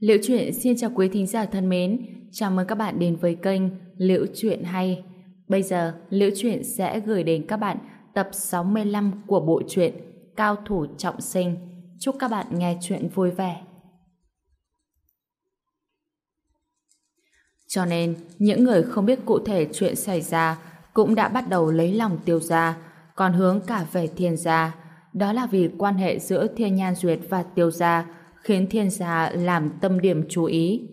Liễu Chuyện xin chào quý thính giả thân mến, chào mừng các bạn đến với kênh Liễu Chuyện Hay. Bây giờ, Liễu Chuyện sẽ gửi đến các bạn tập 65 của bộ truyện Cao Thủ Trọng Sinh. Chúc các bạn nghe chuyện vui vẻ. Cho nên, những người không biết cụ thể chuyện xảy ra cũng đã bắt đầu lấy lòng Tiêu gia, còn hướng cả về Thiên gia. Đó là vì quan hệ giữa Thiên Nhan Duyệt và Tiêu gia khiến Thiên gia làm tâm điểm chú ý.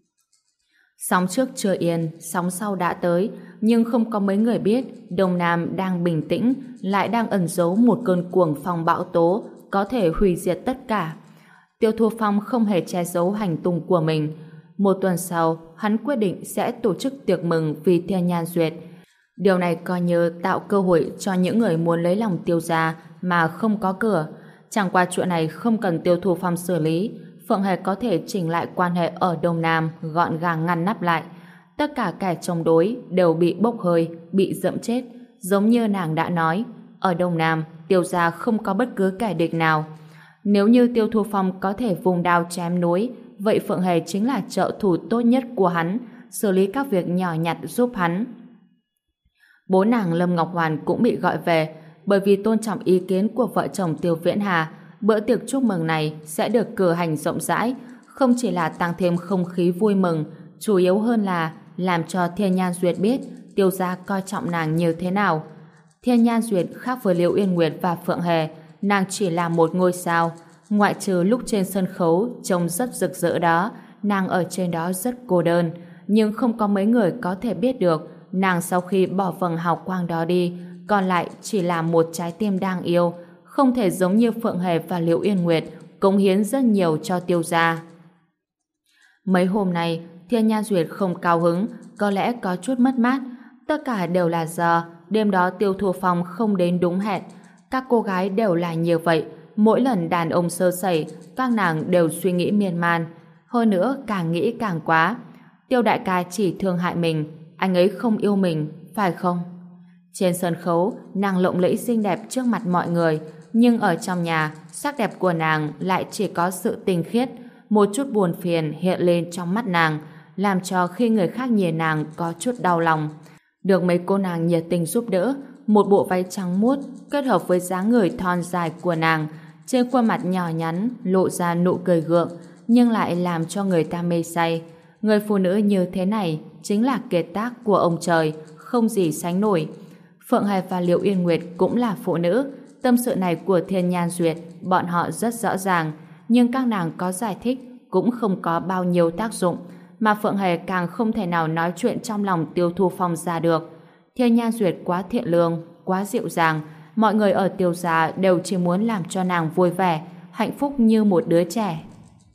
Sóng trước chưa yên, sóng sau đã tới, nhưng không có mấy người biết Đông Nam đang bình tĩnh, lại đang ẩn giấu một cơn cuồng phong bão tố có thể hủy diệt tất cả. Tiêu Thu Phong không hề che giấu hành tung của mình. Một tuần sau, hắn quyết định sẽ tổ chức tiệc mừng vì Thiên Nhan Duyệt. Điều này coi như tạo cơ hội cho những người muốn lấy lòng Tiêu gia mà không có cửa. Chẳng qua chuyện này không cần Tiêu Thu Phong xử lý, Phượng Hề có thể chỉnh lại quan hệ ở Đông Nam gọn gàng ngăn nắp lại. Tất cả kẻ chống đối đều bị bốc hơi, bị dẫm chết. Giống như nàng đã nói, ở Đông Nam, Tiêu gia không có bất cứ kẻ địch nào. Nếu như Tiêu Thu Phong có thể vùng đao chém núi, vậy Phượng Hề chính là trợ thủ tốt nhất của hắn, xử lý các việc nhỏ nhặt giúp hắn. Bố nàng Lâm Ngọc Hoàn cũng bị gọi về, bởi vì tôn trọng ý kiến của vợ chồng Tiêu Viễn Hà. Bữa tiệc chúc mừng này sẽ được cử hành rộng rãi, không chỉ là tăng thêm không khí vui mừng, chủ yếu hơn là làm cho Thiên Nhan Duyệt biết Tiêu gia coi trọng nàng như thế nào. Thiên Nhan Duyệt khác với Liễu Yên Nguyệt và Phượng Hề, nàng chỉ là một ngôi sao, ngoại trừ lúc trên sân khấu trông rất rực rỡ đó, nàng ở trên đó rất cô đơn, nhưng không có mấy người có thể biết được nàng sau khi bỏ vầng hào quang đó đi, còn lại chỉ là một trái tim đang yêu, không thể giống như Phượng Hề và Liễu Yên Nguyệt cống hiến rất nhiều cho Tiêu gia. Mấy hôm nay, Thiên Nhan Duyệt không cao hứng, có lẽ có chút mất mát. Tất cả đều là do đêm đó Tiêu Thu Phong không đến đúng hẹn. Các cô gái đều là như vậy, mỗi lần đàn ông sơ sẩy, các nàng đều suy nghĩ miên man. Hơn nữa, càng nghĩ càng quá. Tiêu đại ca chỉ thương hại mình, anh ấy không yêu mình, phải không? Trên sân khấu, nàng lộng lẫy xinh đẹp trước mặt mọi người, nhưng ở trong nhà, sắc đẹp của nàng lại chỉ có sự tinh khiết, một chút buồn phiền hiện lên trong mắt nàng, làm cho khi người khác nhìn nàng có chút đau lòng. Được mấy cô nàng nhiệt tình giúp đỡ, một bộ váy trắng muốt kết hợp với dáng người thon dài của nàng, trên khuôn mặt nhỏ nhắn lộ ra nụ cười gượng, nhưng lại làm cho người ta mê say. Người phụ nữ như thế này chính là kiệt tác của ông trời, không gì sánh nổi. Phượng Hề và Liễu Yên Nguyệt cũng là phụ nữ, tâm sự này của Thiên Nhan Duyệt bọn họ rất rõ ràng, nhưng các nàng có giải thích cũng không có bao nhiêu tác dụng, mà Phượng Hề càng không thể nào nói chuyện trong lòng Tiêu Thu Phong ra được. Thiên Nhan Duyệt quá thiện lương, quá dịu dàng, mọi người ở Tiêu gia đều chỉ muốn làm cho nàng vui vẻ, hạnh phúc như một đứa trẻ.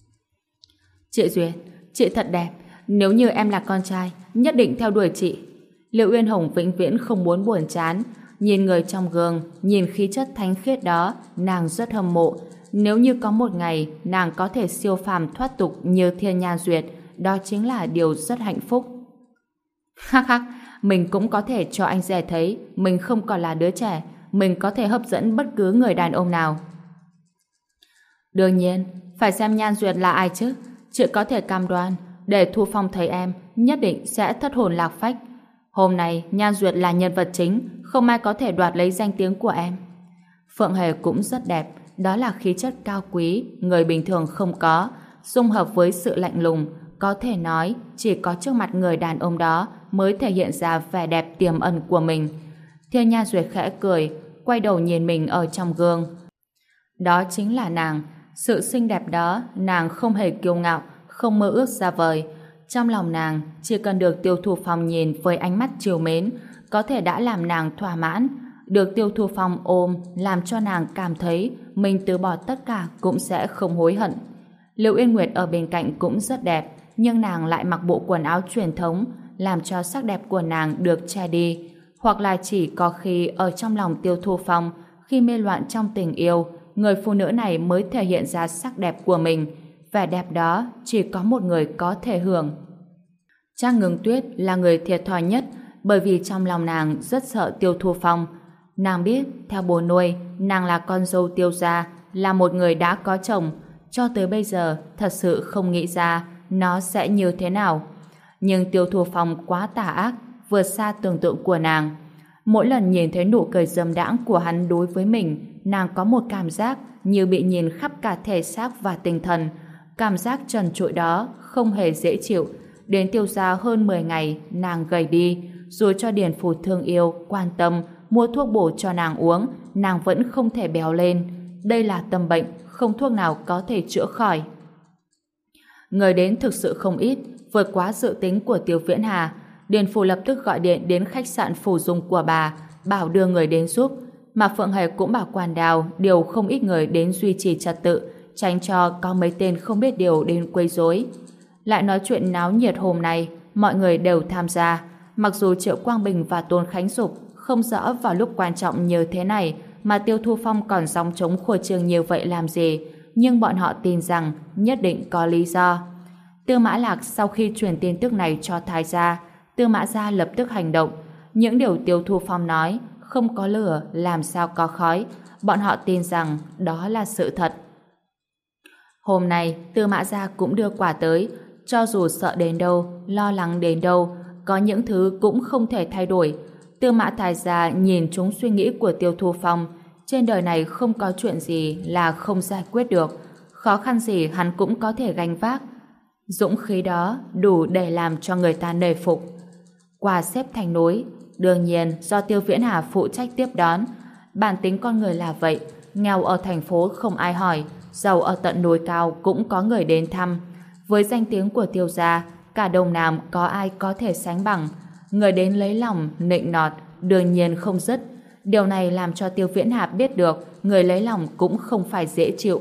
Chị Duyệt, chị thật đẹp, nếu như em là con trai, nhất định theo đuổi chị. Liễu Uyên Hồng vĩnh viễn không muốn buồn chán, nhìn người trong gương, nhìn khí chất thánh khiết đó, nàng rất hâm mộ. Nếu như có một ngày nàng có thể siêu phàm thoát tục như Thiên Nhan Duyệt, đó chính là điều rất hạnh phúc. Hắc hắc, mình cũng có thể cho anh rể thấy mình không còn là đứa trẻ, mình có thể hấp dẫn bất cứ người đàn ông nào. Đương nhiên, phải xem Nhan Duyệt là ai chứ. Chị có thể cam đoan, để Thu Phong thấy em, nhất định sẽ thất hồn lạc phách. Hôm nay, Nhan Duyệt là nhân vật chính, không ai có thể đoạt lấy danh tiếng của em. Phượng Hề cũng rất đẹp, đó là khí chất cao quý, người bình thường không có, dung hợp với sự lạnh lùng, có thể nói chỉ có trước mặt người đàn ông đó mới thể hiện ra vẻ đẹp tiềm ẩn của mình. Thiên Nhan Duyệt khẽ cười, quay đầu nhìn mình ở trong gương. Đó chính là nàng, sự xinh đẹp đó nàng không hề kiêu ngạo, không mơ ước xa vời. Trong lòng nàng chỉ cần được Tiêu Thu Phong nhìn với ánh mắt trìu mến, có thể đã làm nàng thỏa mãn. Được Tiêu Thu Phong ôm làm cho nàng cảm thấy mình từ bỏ tất cả cũng sẽ không hối hận. Liễu Yên Nguyệt ở bên cạnh cũng rất đẹp, nhưng nàng lại mặc bộ quần áo truyền thống, làm cho sắc đẹp của nàng được che đi. Hoặc là chỉ có khi ở trong lòng Tiêu Thu Phong, khi mê loạn trong tình yêu, người phụ nữ này mới thể hiện ra sắc đẹp của mình. Vẻ đẹp đó chỉ có một người có thể hưởng. Trang Ngưng Tuyết là người thiệt thòi nhất, bởi vì trong lòng nàng rất sợ Tiêu Thu Phong. Nàng biết, theo bố nuôi, nàng là con dâu Tiêu gia, là một người đã có chồng. cho tới bây giờ thật sự không nghĩ ra nó sẽ như thế nào. Nhưng Tiêu Thu Phong quá tà ác, vượt xa tưởng tượng của nàng. Mỗi lần nhìn thấy nụ cười dâm đãng của hắn đối với mình, nàng có một cảm giác như bị nhìn khắp cả thể xác và tinh thần. Cảm giác trần trụi đó không hề dễ chịu. Đến Tiêu gia hơn 10 ngày, nàng gầy đi, rồi cho Điền Phủ thương yêu, quan tâm, mua thuốc bổ cho nàng uống, nàng vẫn không thể béo lên. Đây là tâm bệnh, không thuốc nào có thể chữa khỏi. Người đến thực sự không ít, vượt quá dự tính của Tiêu Viễn Hà. Điền Phủ lập tức gọi điện đến khách sạn Phủ Dung của bà, bảo đưa người đến giúp. Mà Phượng Hề cũng bảo Quản Đào điều không ít người đến duy trì trật tự, tránh cho có mấy tên không biết điều đến quấy rối. Lại nói chuyện náo nhiệt hôm nay, mọi người đều tham gia. Mặc dù Triệu Quang Bình và Tôn Khánh Dục không rõ vào lúc quan trọng như thế này mà Tiêu Thu Phong còn gióng trống khua trương như vậy làm gì, nhưng bọn họ tin rằng nhất định có lý do. Tư Mã Lạc sau khi truyền tin tức này cho Thái gia, Tư Mã gia lập tức hành động. Những điều Tiêu Thu Phong nói, không có lửa làm sao có khói, bọn họ tin rằng đó là sự thật. Hôm nay Tư Mã gia cũng đưa quà tới, cho dù sợ đến đâu, lo lắng đến đâu, có những thứ cũng không thể thay đổi. Tư Mã Thái gia nhìn trúng suy nghĩ của Tiêu Thu Phong, trên đời này không có chuyện gì là không giải quyết được, khó khăn gì hắn cũng có thể gánh vác. Dũng khí đó đủ để làm cho người ta nể phục. Quà xếp thành núi, đương nhiên do Tiêu Viễn Hà phụ trách tiếp đón. Bản tính con người là vậy, nghèo ở thành phố không ai hỏi, giàu ở tận núi cao cũng có người đến thăm. Với danh tiếng của Tiêu gia, cả Đông Nam có ai có thể sánh bằng. Người đến lấy lòng, nịnh nọt, đương nhiên không dứt. Điều này làm cho Tiêu Viễn Hà biết được người lấy lòng cũng không phải dễ chịu.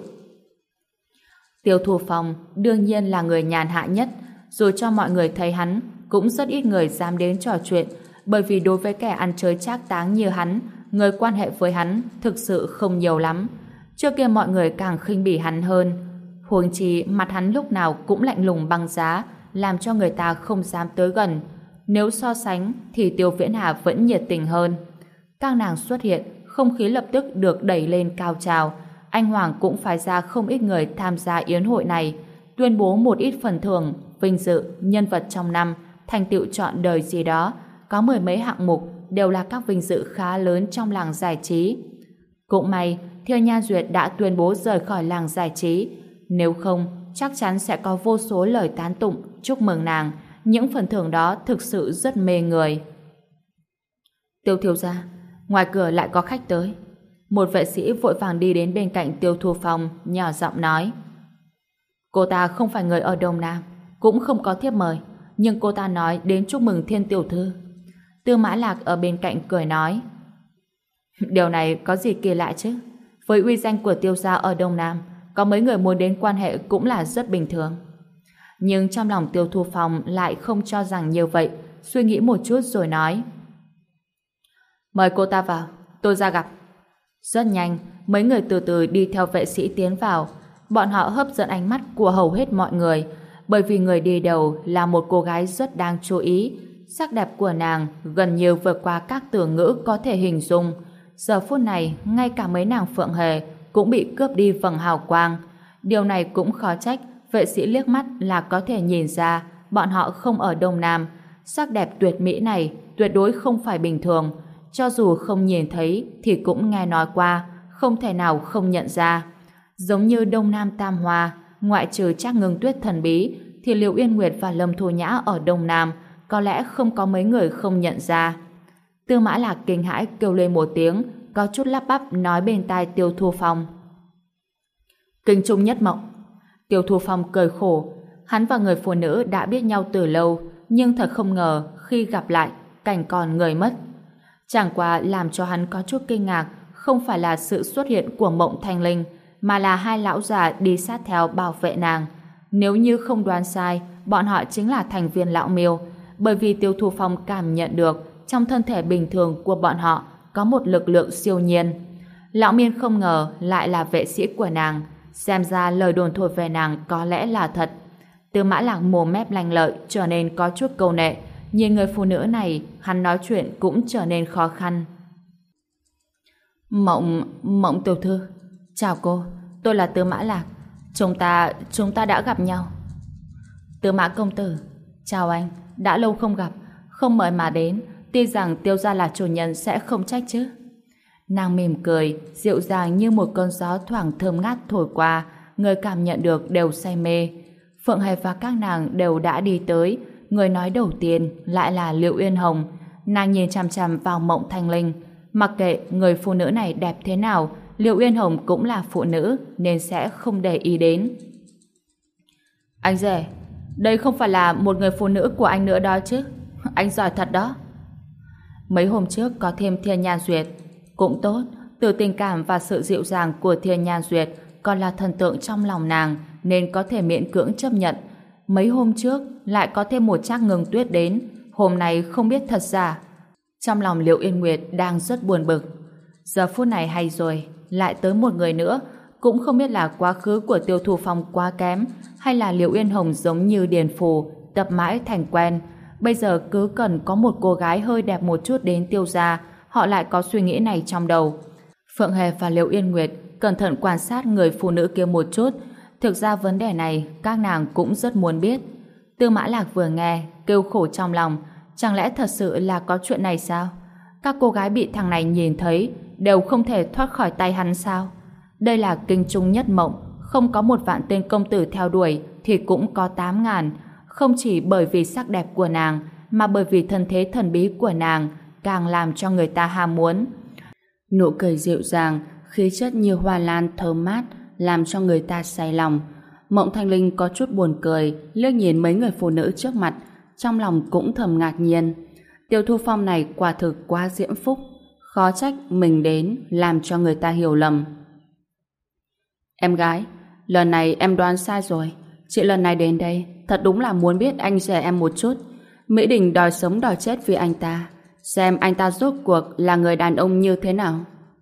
Tiêu Thu Phong đương nhiên là người nhàn hạ nhất, dù cho mọi người thấy hắn, cũng rất ít người dám đến trò chuyện, bởi vì đối với kẻ ăn chơi trác táng như hắn, người quan hệ với hắn thực sự không nhiều lắm. Trước kia mọi người càng khinh bỉ hắn hơn. Huống chi mặt hắn lúc nào cũng lạnh lùng băng giá, làm cho người ta không dám tới gần. Nếu so sánh thì Tiêu Viễn Hà vẫn nhiệt tình hơn. Các nàng xuất hiện, không khí lập tức được đẩy lên cao trào. Anh Hoàng cũng phái ra không ít người tham gia yến hội này, tuyên bố một ít phần thưởng, vinh dự, nhân vật trong năm, thành tựu trọn đời gì đó. Có mười mấy hạng mục đều là các vinh dự khá lớn trong làng giải trí. Cũng may, Thiêu Nhan Duyệt đã tuyên bố rời khỏi làng giải trí. Nếu không, chắc chắn sẽ có vô số lời tán tụng, chúc mừng nàng. Những phần thưởng đó thực sự rất mê người. Tiêu thiếu gia, ngoài cửa lại có khách tới. Một vệ sĩ vội vàng đi đến bên cạnh Tiêu Thu Phong, nhỏ giọng nói: cô ta không phải người ở Đông Nam, cũng không có thiếp mời, nhưng cô ta nói đến chúc mừng Thiên tiểu thư. Tư Mã Lạc ở bên cạnh cười nói: điều này có gì kỳ lạ chứ? Với uy danh của Tiêu gia ở Đông Nam, có mấy người muốn đến quan hệ cũng là rất bình thường. Nhưng trong lòng Tiêu Thu Phong lại không cho rằng như vậy, suy nghĩ một chút rồi nói: mời cô ta vào, tôi ra gặp. Rất nhanh, mấy người từ từ đi theo vệ sĩ tiến vào. Bọn họ hấp dẫn ánh mắt của hầu hết mọi người, bởi vì người đi đầu là một cô gái rất đáng chú ý. Sắc đẹp của nàng gần như vượt qua các từ ngữ có thể hình dung. Giờ phút này, ngay cả mấy nàng Phượng Hề cũng bị cướp đi vầng hào quang. Điều này cũng khó trách, vệ sĩ liếc mắt là có thể nhìn ra bọn họ không ở Đông Nam. Sắc đẹp tuyệt mỹ này tuyệt đối không phải bình thường. Cho dù không nhìn thấy thì cũng nghe nói qua, không thể nào không nhận ra. Giống như Đông Nam Tam Hoa, ngoại trừ Trác Ngưng Tuyết thần bí, thì Liệu Yên Nguyệt và Lâm Thu Nhã ở Đông Nam có lẽ không có mấy người không nhận ra. Tư Mã Lạc kinh hãi kêu lên một tiếng, có chút lắp bắp nói bên tai Tiêu Thu Phong: kinh trung nhất mộng. Tiêu Thu Phong cười khổ, hắn và người phụ nữ đã biết nhau từ lâu, nhưng thật không ngờ khi gặp lại, cảnh còn người mất. Chẳng qua làm cho hắn có chút kinh ngạc không phải là sự xuất hiện của Mộng Thanh Linh, mà là hai lão già đi sát theo bảo vệ nàng. Nếu như không đoán sai, bọn họ chính là thành viên lão Miêu, bởi vì Tiêu Thu Phong cảm nhận được trong thân thể bình thường của bọn họ có một lực lượng siêu nhiên. Lão Miên không ngờ lại là vệ sĩ của nàng, xem ra lời đồn thổi về nàng có lẽ là thật. Tư Mã Lạc mồm mép lanh lợi trở nên có chút câu nệ, nhìn người phụ nữ này, hắn nói chuyện cũng trở nên khó khăn. Mộng tiểu thư, chào cô, tôi là Tư Mã Lạc. Chúng ta đã gặp nhau. Tư Mã công tử, chào anh, đã lâu không gặp, không mời mà đến, tin rằng Tiêu gia là chủ nhân sẽ không trách chứ. Nàng mỉm cười, dịu dàng như một cơn gió thoảng thơm ngát thổi qua, người cảm nhận được đều say mê. Phượng Hề và các nàng đều đã đi tới, người nói đầu tiên lại là Liệu Uyên Hồng. Nàng nhìn chằm chằm vào Mộng Thanh Linh, mặc kệ người phụ nữ này đẹp thế nào, Liệu Uyên Hồng cũng là phụ nữ nên sẽ không để ý đến. Anh rể, đây không phải là một người phụ nữ của anh nữa đó chứ? Anh giỏi thật đó. Mấy hôm trước có thêm Thiên Nhan Duyệt cũng tốt, từ tình cảm và sự dịu dàng của Thiên Nhan Duyệt còn là thần tượng trong lòng nàng nên có thể miễn cưỡng chấp nhận. Mấy hôm trước lại có thêm một Trác Ngưng Tuyết đến, hôm nay không biết thật giả. Trong lòng Liệu Yên Nguyệt đang rất buồn bực. Giờ phút này hay rồi, lại tới một người nữa, cũng không biết là quá khứ của Tiêu Thu Phong quá kém hay là Liệu Yên Hồng giống như Điền Phù tập mãi thành quen. Bây giờ cứ cần có một cô gái hơi đẹp một chút đến Tiêu gia, họ lại có suy nghĩ này trong đầu. Phượng Hề và Liệu Yên Nguyệt cẩn thận quan sát người phụ nữ kia một chút. Thực ra vấn đề này các nàng cũng rất muốn biết. Tư Mã Lạc vừa nghe kêu khổ trong lòng. Chẳng lẽ thật sự là có chuyện này sao? Các cô gái bị thằng này nhìn thấy đều không thể thoát khỏi tay hắn sao? Đây là kinh trung nhất mộng, không có 1.000.000 tên công tử theo đuổi thì cũng có 8.000. Không chỉ bởi vì sắc đẹp của nàng mà bởi vì thân thế thần bí của nàng càng làm cho người ta ham muốn. Nụ cười dịu dàng, khí chất như hoa lan thơm mát làm cho người ta say lòng. Mộng Thanh Linh có chút buồn cười, liếc nhìn mấy người phụ nữ trước mặt, trong lòng cũng thầm ngạc nhiên. Tiêu Thu Phong này quả thực quá diễm phúc, khó trách mình đến làm cho người ta hiểu lầm. Em gái, lần này em đoán sai rồi. Chị lần này đến đây thật đúng là muốn biết anh rể em một chút. Mỹ Đình đòi sống đòi chết vì anh ta, xem anh ta rốt cuộc là người đàn ông như thế nào.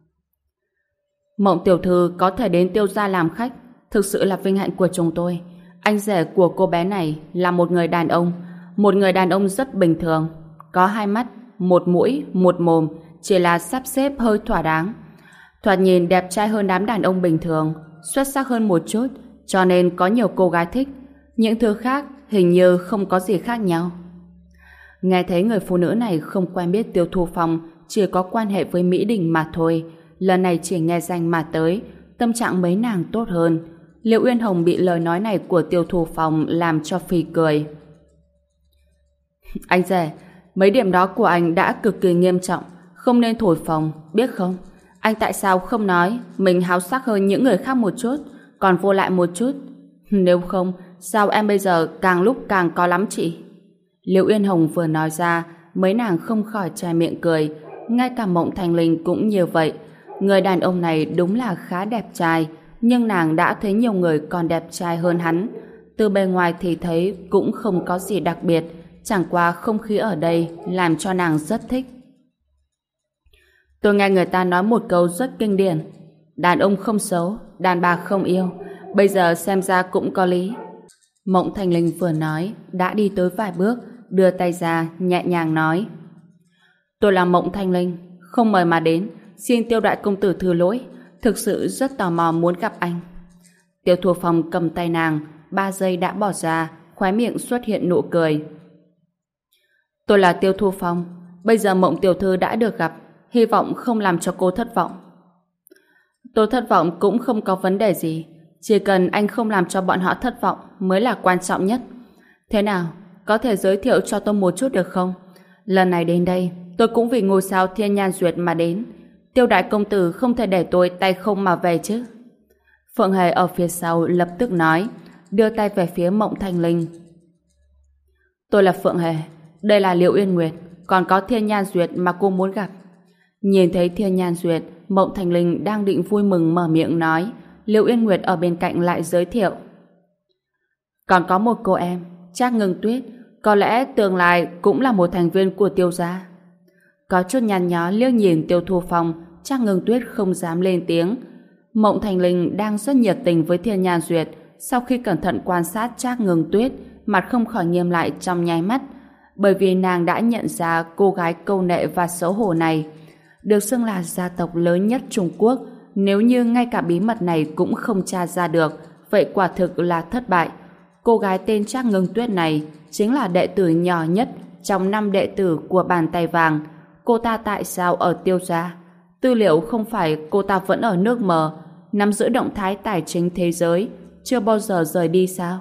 Mộng tiểu thư có thể đến Tiêu gia làm khách, thực sự là vinh hạnh của chúng tôi. Anh rể của cô bé này là một người đàn ông rất bình thường, có 2 mắt, 1 mũi, 1 mồm, chỉ là sắp xếp hơi thỏa đáng. Thoạt nhìn đẹp trai hơn đám đàn ông bình thường, xuất sắc hơn một chút, cho nên có nhiều cô gái thích. Những thứ khác hình như không có gì khác nhau. Nghe thấy người phụ nữ này không quen biết Tiêu Thu Phong, chỉ có quan hệ với Mỹ Đình mà thôi. Lần này chỉ nghe danh mà tới, tâm trạng mấy nàng tốt hơn. Liệu Uyên Hồng bị lời nói này của Tiêu Thu Phong làm cho phì cười. Anh rể, mấy điểm đó của anh đã cực kỳ nghiêm trọng, không nên thổi phồng, biết không? Anh tại sao không nói mình háo sắc hơn những người khác một chút, còn vô lại một chút? Nếu không, sao em bây giờ càng lúc càng có lắm chị? Liệu Uyên Hồng vừa nói ra, mấy nàng không khỏi chai miệng cười. Ngay cả Mộng Thanh Linh cũng như vậy. Người đàn ông này đúng là khá đẹp trai, nhưng nàng đã thấy nhiều người còn đẹp trai hơn hắn. Từ bề ngoài thì thấy cũng không có gì đặc biệt, chẳng qua không khí ở đây làm cho nàng rất thích. Tôi nghe người ta nói một câu rất kinh điển: đàn ông không xấu, đàn bà không yêu. Bây giờ xem ra cũng có lý. Mộng Thanh Linh vừa nói đã đi tới vài bước, đưa tay ra nhẹ nhàng nói: Tôi là Mộng Thanh Linh, không mời mà đến, xin Tiêu đại công tử thứ lỗi, thực sự rất tò mò muốn gặp anh. Tiêu Thu Phong cầm tay nàng, 3 giây đã bỏ ra, khóe miệng xuất hiện nụ cười. Tôi là Tiêu Thu Phong, bây giờ Mộng tiểu thư đã được gặp, hy vọng không làm cho cô thất vọng. Tôi thất vọng cũng không có vấn đề gì, chỉ cần anh không làm cho bọn họ thất vọng mới là quan trọng nhất. Thế nào, có thể giới thiệu cho tôi một chút được không? Lần này đến đây, tôi cũng vì ngôi sao Thiên Nhan Duyệt mà đến. Tiêu đại công tử không thể để tôi tay không mà về chứ. Phượng Hề ở phía sau lập tức nói, đưa tay về phía Mộng Thanh Linh. Tôi là Phượng Hề, đây là Liệu Uyên Nguyệt, còn có Thiên Nhan Duyệt mà cô muốn gặp. Nhìn thấy Thiên Nhan Duyệt, Mộng Thanh Linh đang định vui mừng mở miệng nói, Liệu Uyên Nguyệt ở bên cạnh lại giới thiệu. Còn có một cô em, Trác Ngưng Tuyết, có lẽ tương lai cũng là một thành viên của Tiêu gia. Có chút nhăn nhó liếc nhìn Tiêu Thu Phong, Trác Ngưng Tuyết không dám lên tiếng. Mộng Thanh Linh đang rất nhiệt tình với Thiên Nhan Duyệt, sau khi cẩn thận quan sát Trác Ngưng Tuyết, mặt không khỏi nghiêm lại trong nháy mắt, bởi vì nàng đã nhận ra cô gái câu nệ và xấu hổ này. Được xưng là gia tộc lớn nhất Trung Quốc, nếu như ngay cả bí mật này cũng không tra ra được, vậy quả thực là thất bại. Cô gái tên Trác Ngưng Tuyết này chính là đệ tử nhỏ nhất trong 5 đệ tử của bàn tay vàng. Cô ta tại sao ở Tiêu gia? Tư liệu không phải cô ta vẫn ở nước mờ, nắm giữ động thái tài chính thế giới, chưa bao giờ rời đi sao?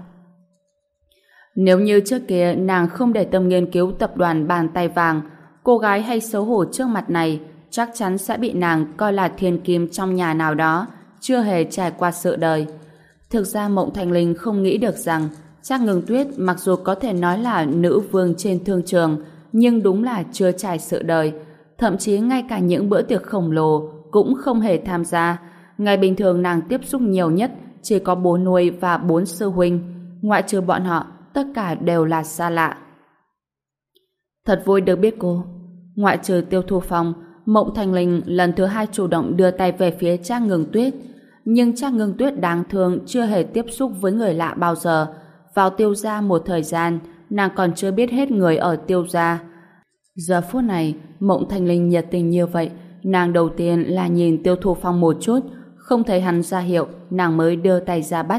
Nếu như trước kia nàng không để tâm nghiên cứu tập đoàn bàn tay vàng, cô gái hay xấu hổ trước mặt này chắc chắn sẽ bị nàng coi là thiên kim trong nhà nào đó, chưa hề trải qua sự đời. Thực ra Mộng Thanh Linh không nghĩ được rằng Trác Ngưng Tuyết mặc dù có thể nói là nữ vương trên thương trường, nhưng đúng là chưa trải sự đời. Thậm chí ngay cả những bữa tiệc khổng lồ cũng không hề tham gia. Ngày bình thường nàng tiếp xúc nhiều nhất chỉ có bố nuôi và 4 sư huynh. Ngoại trừ bọn họ, tất cả đều là xa lạ. Thật vui được biết cô. Ngoại trừ Tiêu Thu Phong, Mộng Thanh Linh lần thứ 2 chủ động đưa tay về phía Trác Ngưng Tuyết. Nhưng Trác Ngưng Tuyết đáng thương chưa hề tiếp xúc với người lạ bao giờ. Vào Tiêu gia một thời gian, nàng còn chưa biết hết người ở Tiêu gia. Giờ phút này, Mộng Thanh Linh nhiệt tình như vậy, nàng đầu tiên là nhìn Tiêu Thu Phong một chút, không thấy hắn ra hiệu, nàng mới đưa tay ra bắt.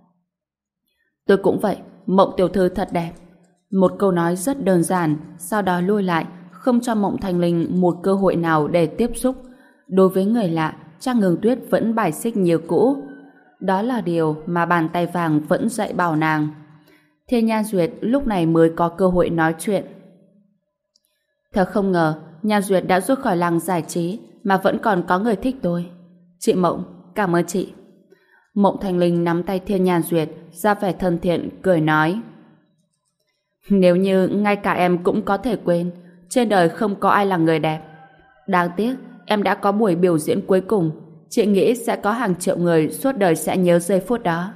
Tôi cũng vậy, Mộng tiểu thư thật đẹp. Một câu nói rất đơn giản, sau đó lui lại, không cho Mộng Thanh Linh một cơ hội nào để tiếp xúc. Đối với người lạ, Trác Ngưng Tuyết vẫn bài xích như cũ. Đó là điều mà bàn tay vàng vẫn dạy bảo nàng. Thiên Nhan Duyệt lúc này mới có cơ hội nói chuyện. Thật không ngờ, Nhan Duyệt đã rút khỏi làng giải trí mà vẫn còn có người thích tôi. Chị Mộng, cảm ơn chị. Mộng Thanh Linh nắm tay Thiên Nhan Duyệt, ra vẻ thân thiện, cười nói. Nếu như ngay cả em cũng có thể quên, trên đời không có ai là người đẹp. Đáng tiếc, em đã có buổi biểu diễn cuối cùng, chị nghĩ sẽ có hàng triệu người suốt đời sẽ nhớ giây phút đó.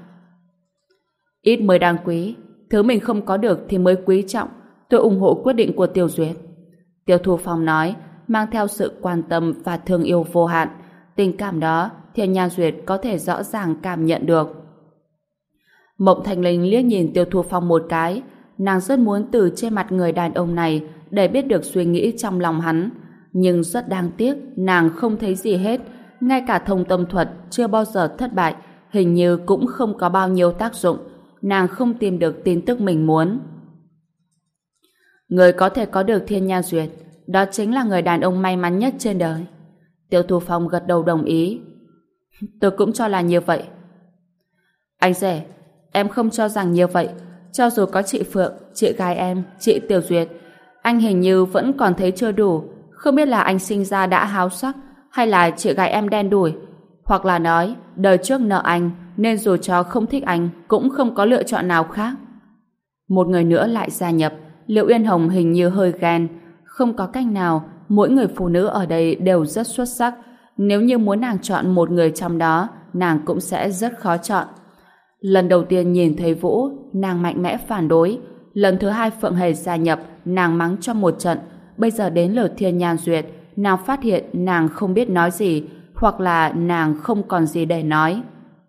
Ít mới đáng quý, thứ mình không có được thì mới quý trọng. Tôi ủng hộ quyết định của Tiêu Duyệt. Tiêu Thu Phong nói, mang theo sự quan tâm và thương yêu vô hạn. Tình cảm đó, Thiên Nhan Duyệt có thể rõ ràng cảm nhận được. Mộng Thanh Linh liếc nhìn Tiêu Thu Phong một cái, nàng rất muốn từ trên mặt người đàn ông này để biết được suy nghĩ trong lòng hắn. Nhưng rất đáng tiếc, nàng không thấy gì hết. Ngay cả thông tâm thuật chưa bao giờ thất bại, hình như cũng không có bao nhiêu tác dụng. Nàng không tìm được tin tức mình muốn. Người có thể có được Thiên Nhan Duyệt, đó chính là người đàn ông may mắn nhất trên đời. Tiêu Thu Phong gật đầu đồng ý. Tôi cũng cho là như vậy. Anh rể, em không cho rằng như vậy. Cho dù có chị Phượng, chị gái em, chị Tiểu Duyệt, anh hình như vẫn còn thấy chưa đủ. Không biết là anh sinh ra đã háo sắc, hay là chị gái em đen đủi, hoặc là nói đời trước nợ anh nên dù cho không thích anh cũng không có lựa chọn nào khác. Một người nữa lại gia nhập. Liệu Uyên Hồng hình như hơi ghen. Không có cách nào, mỗi người phụ nữ ở đây đều rất xuất sắc. Nếu như muốn nàng chọn một người trong đó, nàng cũng sẽ rất khó chọn. Lần đầu tiên nhìn thấy Vũ, nàng mạnh mẽ phản đối. Lần thứ 2 Phượng Hề gia nhập, nàng mắng cho một trận. Bây giờ đến lượt Thiên Nhan Duyệt, nàng phát hiện nàng không biết nói gì, hoặc là nàng không còn gì để nói.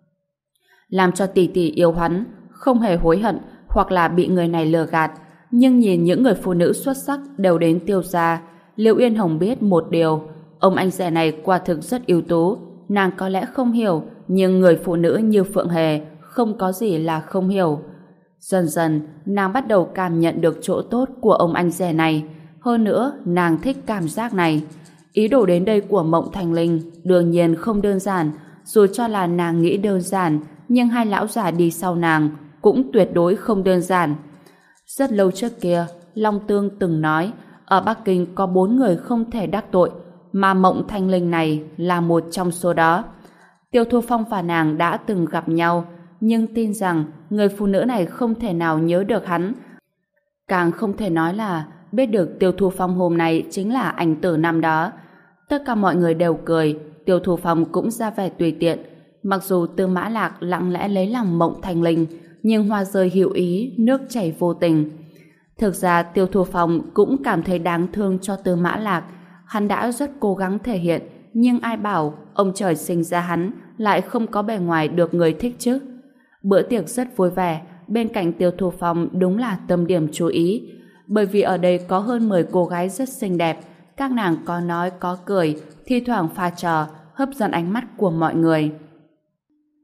Làm cho tỷ tỷ yêu hắn, không hề hối hận, hoặc là bị người này lừa gạt. Nhưng nhìn những người phụ nữ xuất sắc đều đến Tiêu gia, Liễu Uyên Hồng biết một điều, ông anh rể này quả thực rất ưu tú. Nàng có lẽ không hiểu, nhưng người phụ nữ như Phượng Hề không có gì là không hiểu. Dần dần, nàng bắt đầu cảm nhận được chỗ tốt của ông anh rể này. Hơn nữa, nàng thích cảm giác này. Ý đồ đến đây của Mộng Thanh Linh đương nhiên không đơn giản. Dù cho là nàng nghĩ đơn giản, nhưng hai lão già đi sau nàng cũng tuyệt đối không đơn giản. Rất lâu trước kia, Long Tương từng nói ở Bắc Kinh có 4 người không thể đắc tội, mà Mộng Thanh Linh này là một trong số đó. Tiêu Thu Phong và nàng đã từng gặp nhau, nhưng tin rằng người phụ nữ này không thể nào nhớ được hắn. Càng không thể nói là biết được Tiêu Thu Phong hôm nay chính là ảnh tử năm đó. Tất cả mọi người đều cười, Tiêu Thu Phong cũng ra vẻ tùy tiện. Mặc dù Tư Mã Lạc lặng lẽ lấy lòng Mộng Thanh Linh, nhưng hoa rơi hữu ý, nước chảy vô tình. Thực ra Tiêu Thu Phong cũng cảm thấy đáng thương cho Tư Mã Lạc. Hắn đã rất cố gắng thể hiện, nhưng ai bảo ông trời sinh ra hắn lại không có bề ngoài được người thích chứ. Bữa tiệc rất vui vẻ, bên cạnh Tiêu Thu Phong đúng là tâm điểm chú ý. Bởi vì ở đây có hơn 10 cô gái rất xinh đẹp, các nàng có nói có cười, thi thoảng pha trò, hấp dẫn ánh mắt của mọi người.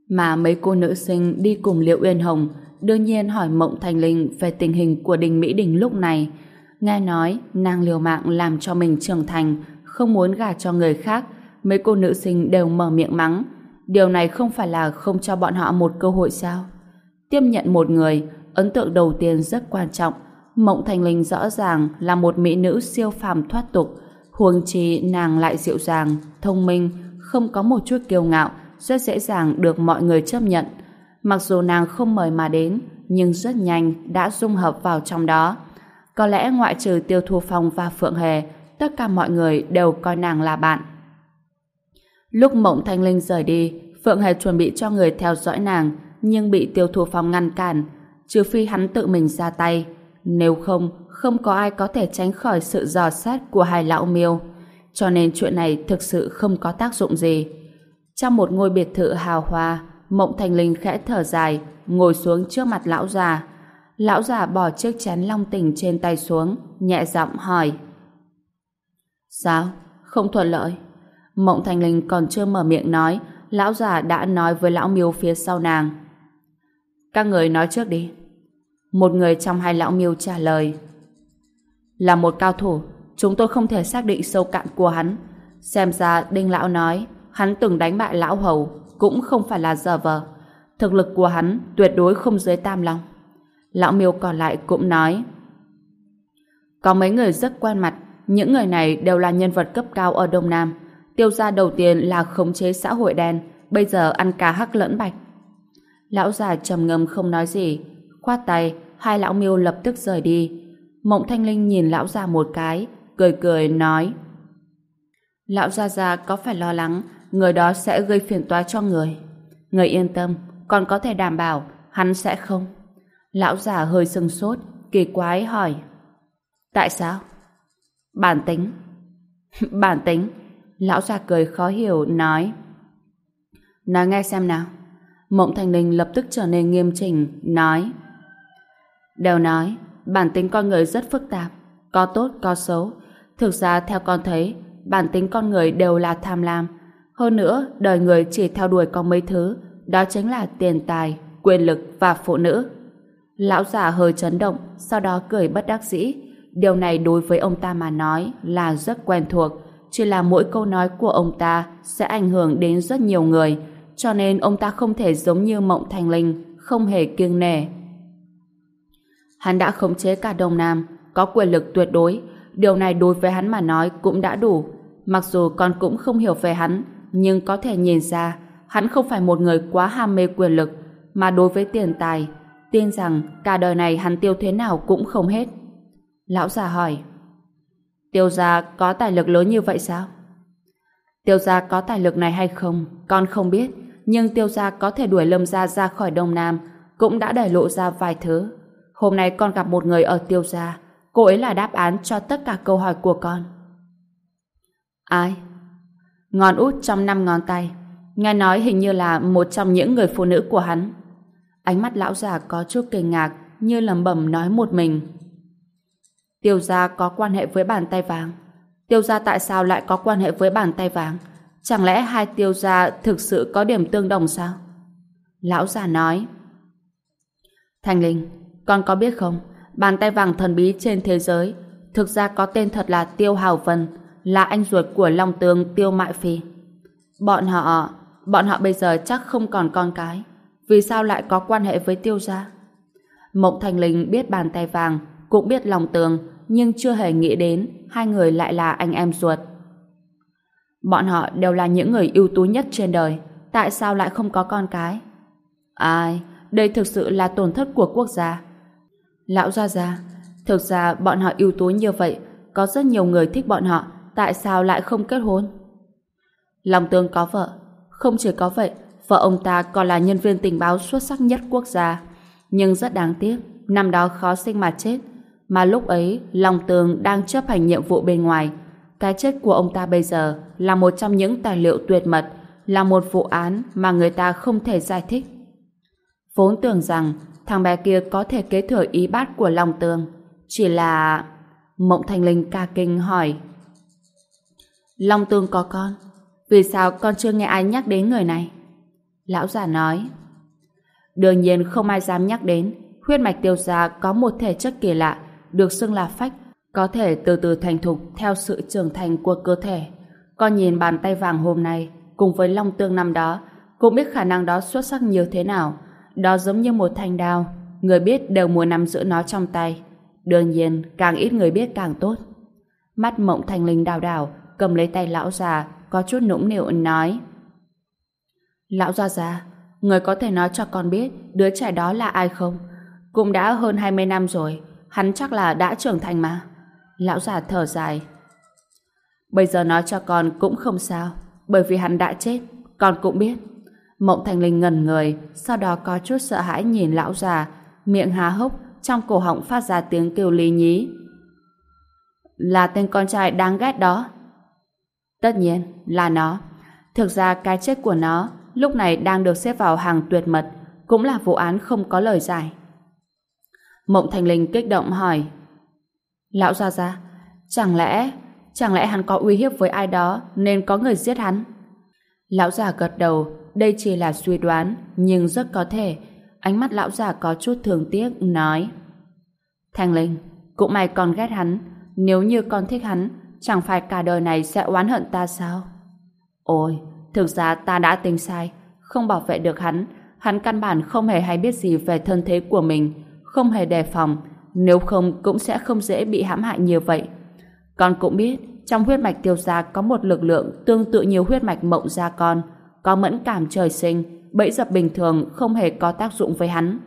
Mà mấy cô nữ sinh đi cùng Liễu Uyên Hồng đương nhiên hỏi Mộng Thanh Linh về tình hình của Đình Mỹ Đình lúc này. Nghe nói nàng liều mạng làm cho mình trưởng thành, không muốn gả cho người khác, mấy cô nữ sinh đều mở miệng mắng. Điều này không phải là không cho bọn họ một cơ hội sao? Tiếp nhận một người, ấn tượng đầu tiên rất quan trọng. Mộng Thanh Linh rõ ràng là một mỹ nữ siêu phàm thoát tục, huống chi nàng lại dịu dàng, thông minh, không có một chút kiêu ngạo, rất dễ dàng được mọi người chấp nhận. Mặc dù nàng không mời mà đến, nhưng rất nhanh đã dung hợp vào trong đó. Có lẽ ngoại trừ Tiêu Thu Phong và Phượng Hề, tất cả mọi người đều coi nàng là bạn. Lúc Mộng Thanh Linh rời đi, Phượng Hề chuẩn bị cho người theo dõi nàng, nhưng bị Tiêu Thu Phong ngăn cản, trừ phi hắn tự mình ra tay. Nếu không, không có ai có thể tránh khỏi sự dò xét của hai lão miêu. Cho nên chuyện này thực sự không có tác dụng gì. Trong một ngôi biệt thự hào hoa, Mộng Thanh Linh khẽ thở dài, ngồi xuống trước mặt lão già. Lão già bỏ chiếc chén long tỉnh trên tay xuống, nhẹ giọng hỏi. Sao? Không thuận lợi? Mộng Thanh Linh còn chưa mở miệng nói, lão già đã nói với lão miêu phía sau nàng. Các người nói trước đi. Một người trong hai lão miêu trả lời. Là một cao thủ, chúng tôi không thể xác định sâu cạn của hắn. Xem ra Đinh lão nói hắn từng đánh bại lão hầu, cũng không phải là giở vờ. Thực lực của hắn tuyệt đối không dưới tam long. Lão miêu còn lại cũng nói. Có mấy người rất quen mặt, những người này đều là nhân vật cấp cao ở Đông Nam. Tiêu gia đầu tiên là khống chế xã hội đen, bây giờ ăn cá hắc lẫn bạch. Lão già trầm ngâm không nói gì, khoát tay, hai lão miêu lập tức rời đi. Mộng Thanh Linh nhìn lão già một cái, cười cười nói. Lão già có phải lo lắng người đó sẽ gây phiền toái cho người? Người yên tâm, còn có thể đảm bảo hắn sẽ không. Lão già hơi sừng sốt, kỳ quái hỏi. Tại sao? Bản tính. Bản tính? Lão già cười khó hiểu, nói. Nói nghe xem nào. Mộng Thanh Linh lập tức trở nên nghiêm chỉnh, nói. Đều nói, bản tính con người rất phức tạp, có tốt, có xấu. Thực ra theo con thấy, bản tính con người đều là tham lam. Hơn nữa, đời người chỉ theo đuổi có mấy thứ, đó chính là tiền tài, quyền lực và phụ nữ. Lão già hơi chấn động, sau đó cười bất đắc dĩ. Điều này đối với ông ta mà nói là rất quen thuộc, chỉ là mỗi câu nói của ông ta sẽ ảnh hưởng đến rất nhiều người, cho nên ông ta không thể giống như Mộng Thanh Linh, không hề kiêng nể. Hắn đã khống chế cả Đông Nam, có quyền lực tuyệt đối, điều này đối với hắn mà nói cũng đã đủ. Mặc dù con cũng không hiểu về hắn, nhưng có thể nhìn ra hắn không phải một người quá ham mê quyền lực, mà đối với tiền tài, tin rằng cả đời này hắn tiêu thế nào cũng không hết. Lão già hỏi. Tiêu gia có tài lực lớn như vậy sao? Tiêu gia có tài lực này hay không, con không biết, nhưng Tiêu gia có thể đuổi Lâm gia ra khỏi Đông Nam, cũng đã để lộ ra vài thứ. Hôm nay con gặp một người ở Tiêu gia, cô ấy là đáp án cho tất cả câu hỏi của con. Ai? Ngón út trong 5 ngón tay, nghe nói hình như là một trong những người phụ nữ của hắn. Ánh mắt lão già có chút kinh ngạc, như lẩm bẩm nói một mình. Tiêu gia có quan hệ với bàn tay vàng? Tiêu gia tại sao lại có quan hệ với bàn tay vàng? Chẳng lẽ hai Tiêu gia thực sự có điểm tương đồng sao? Lão già nói. Thanh Linh, con có biết không, bàn tay vàng thần bí trên thế giới thực ra có tên thật là Tiêu Hào Vân, là anh ruột của Long Tương Tiêu Mại Phi. Bọn họ bây giờ chắc không còn con cái. Vì sao lại có quan hệ với Tiêu gia? Mộng Thanh Linh biết bàn tay vàng, cũng biết Long Tương, nhưng chưa hề nghĩ đến hai người lại là anh em ruột. Bọn họ đều là những người ưu tú nhất trên đời, tại sao lại không có con cái? Ai, đây thực sự là tổn thất của quốc gia. Lão gia, thực ra bọn họ ưu tú như vậy, có rất nhiều người thích bọn họ, tại sao lại không kết hôn? Long Tương có vợ, không chỉ có vậy, vợ ông ta còn là nhân viên tình báo xuất sắc nhất quốc gia. Nhưng rất đáng tiếc, năm đó khó sinh mà chết, mà lúc ấy Long Tương đang chấp hành nhiệm vụ bên ngoài. Cái chết của ông ta bây giờ là một trong những tài liệu tuyệt mật, là một vụ án mà người ta không thể giải thích. Vốn tưởng rằng thằng bé kia có thể kế thừa ý bát của Long Tương, chỉ là... Mộng Thanh Linh ca kinh hỏi. Long Tương có con, vì sao con chưa nghe ai nhắc đến người này? Lão già nói. Đương nhiên không ai dám nhắc đến. Huyết mạch Tiêu gia có một thể chất kỳ lạ, được xưng là phách, có thể từ từ thành thục theo sự trưởng thành của cơ thể. Con nhìn bàn tay vàng hôm nay cùng với long tương năm đó, cũng biết khả năng đó xuất sắc như thế nào. Đó giống như một thanh đao, người biết đều muốn nắm giữ nó trong tay. Đương nhiên, càng ít người biết càng tốt. Mắt Mộng Thanh Linh đảo đảo, cầm lấy tay lão già, có chút nũng nịu nói. Lão già, người có thể nói cho con biết đứa trẻ đó là ai không? Cũng đã hơn 20 năm rồi, hắn chắc là đã trưởng thành mà. Lão già thở dài. Bây giờ nói cho con cũng không sao, bởi vì hắn đã chết, con cũng biết. Mộng Thanh Linh ngẩn người, sau đó có chút sợ hãi nhìn lão già, miệng há hốc, trong cổ họng phát ra tiếng kêu lý nhí. Là tên con trai đáng ghét đó. Tất nhiên là nó. Thực ra cái chết của nó lúc này đang được xếp vào hàng tuyệt mật, cũng là vụ án không có lời giải. Mộng Thanh Linh kích động hỏi. Lão gia, chẳng lẽ hắn có uy hiếp với ai đó nên có người giết hắn? Lão già gật đầu, đây chỉ là suy đoán, nhưng rất có thể. Ánh mắt lão già có chút thương tiếc, nói. Thanh Linh, cũng may con ghét hắn. Nếu như con thích hắn, chẳng phải cả đời này sẽ oán hận ta sao? Ôi, thực ra ta đã tính sai, không bảo vệ được hắn. Hắn căn bản không hề hay biết gì về thân thế của mình, không hề đề phòng, nếu không cũng sẽ không dễ bị hãm hại như vậy. Con cũng biết, trong huyết mạch Tiêu gia có một lực lượng tương tự như huyết mạch Mộng gia con, có mẫn cảm trời sinh, bẫy dập bình thường không hề có tác dụng với hắn.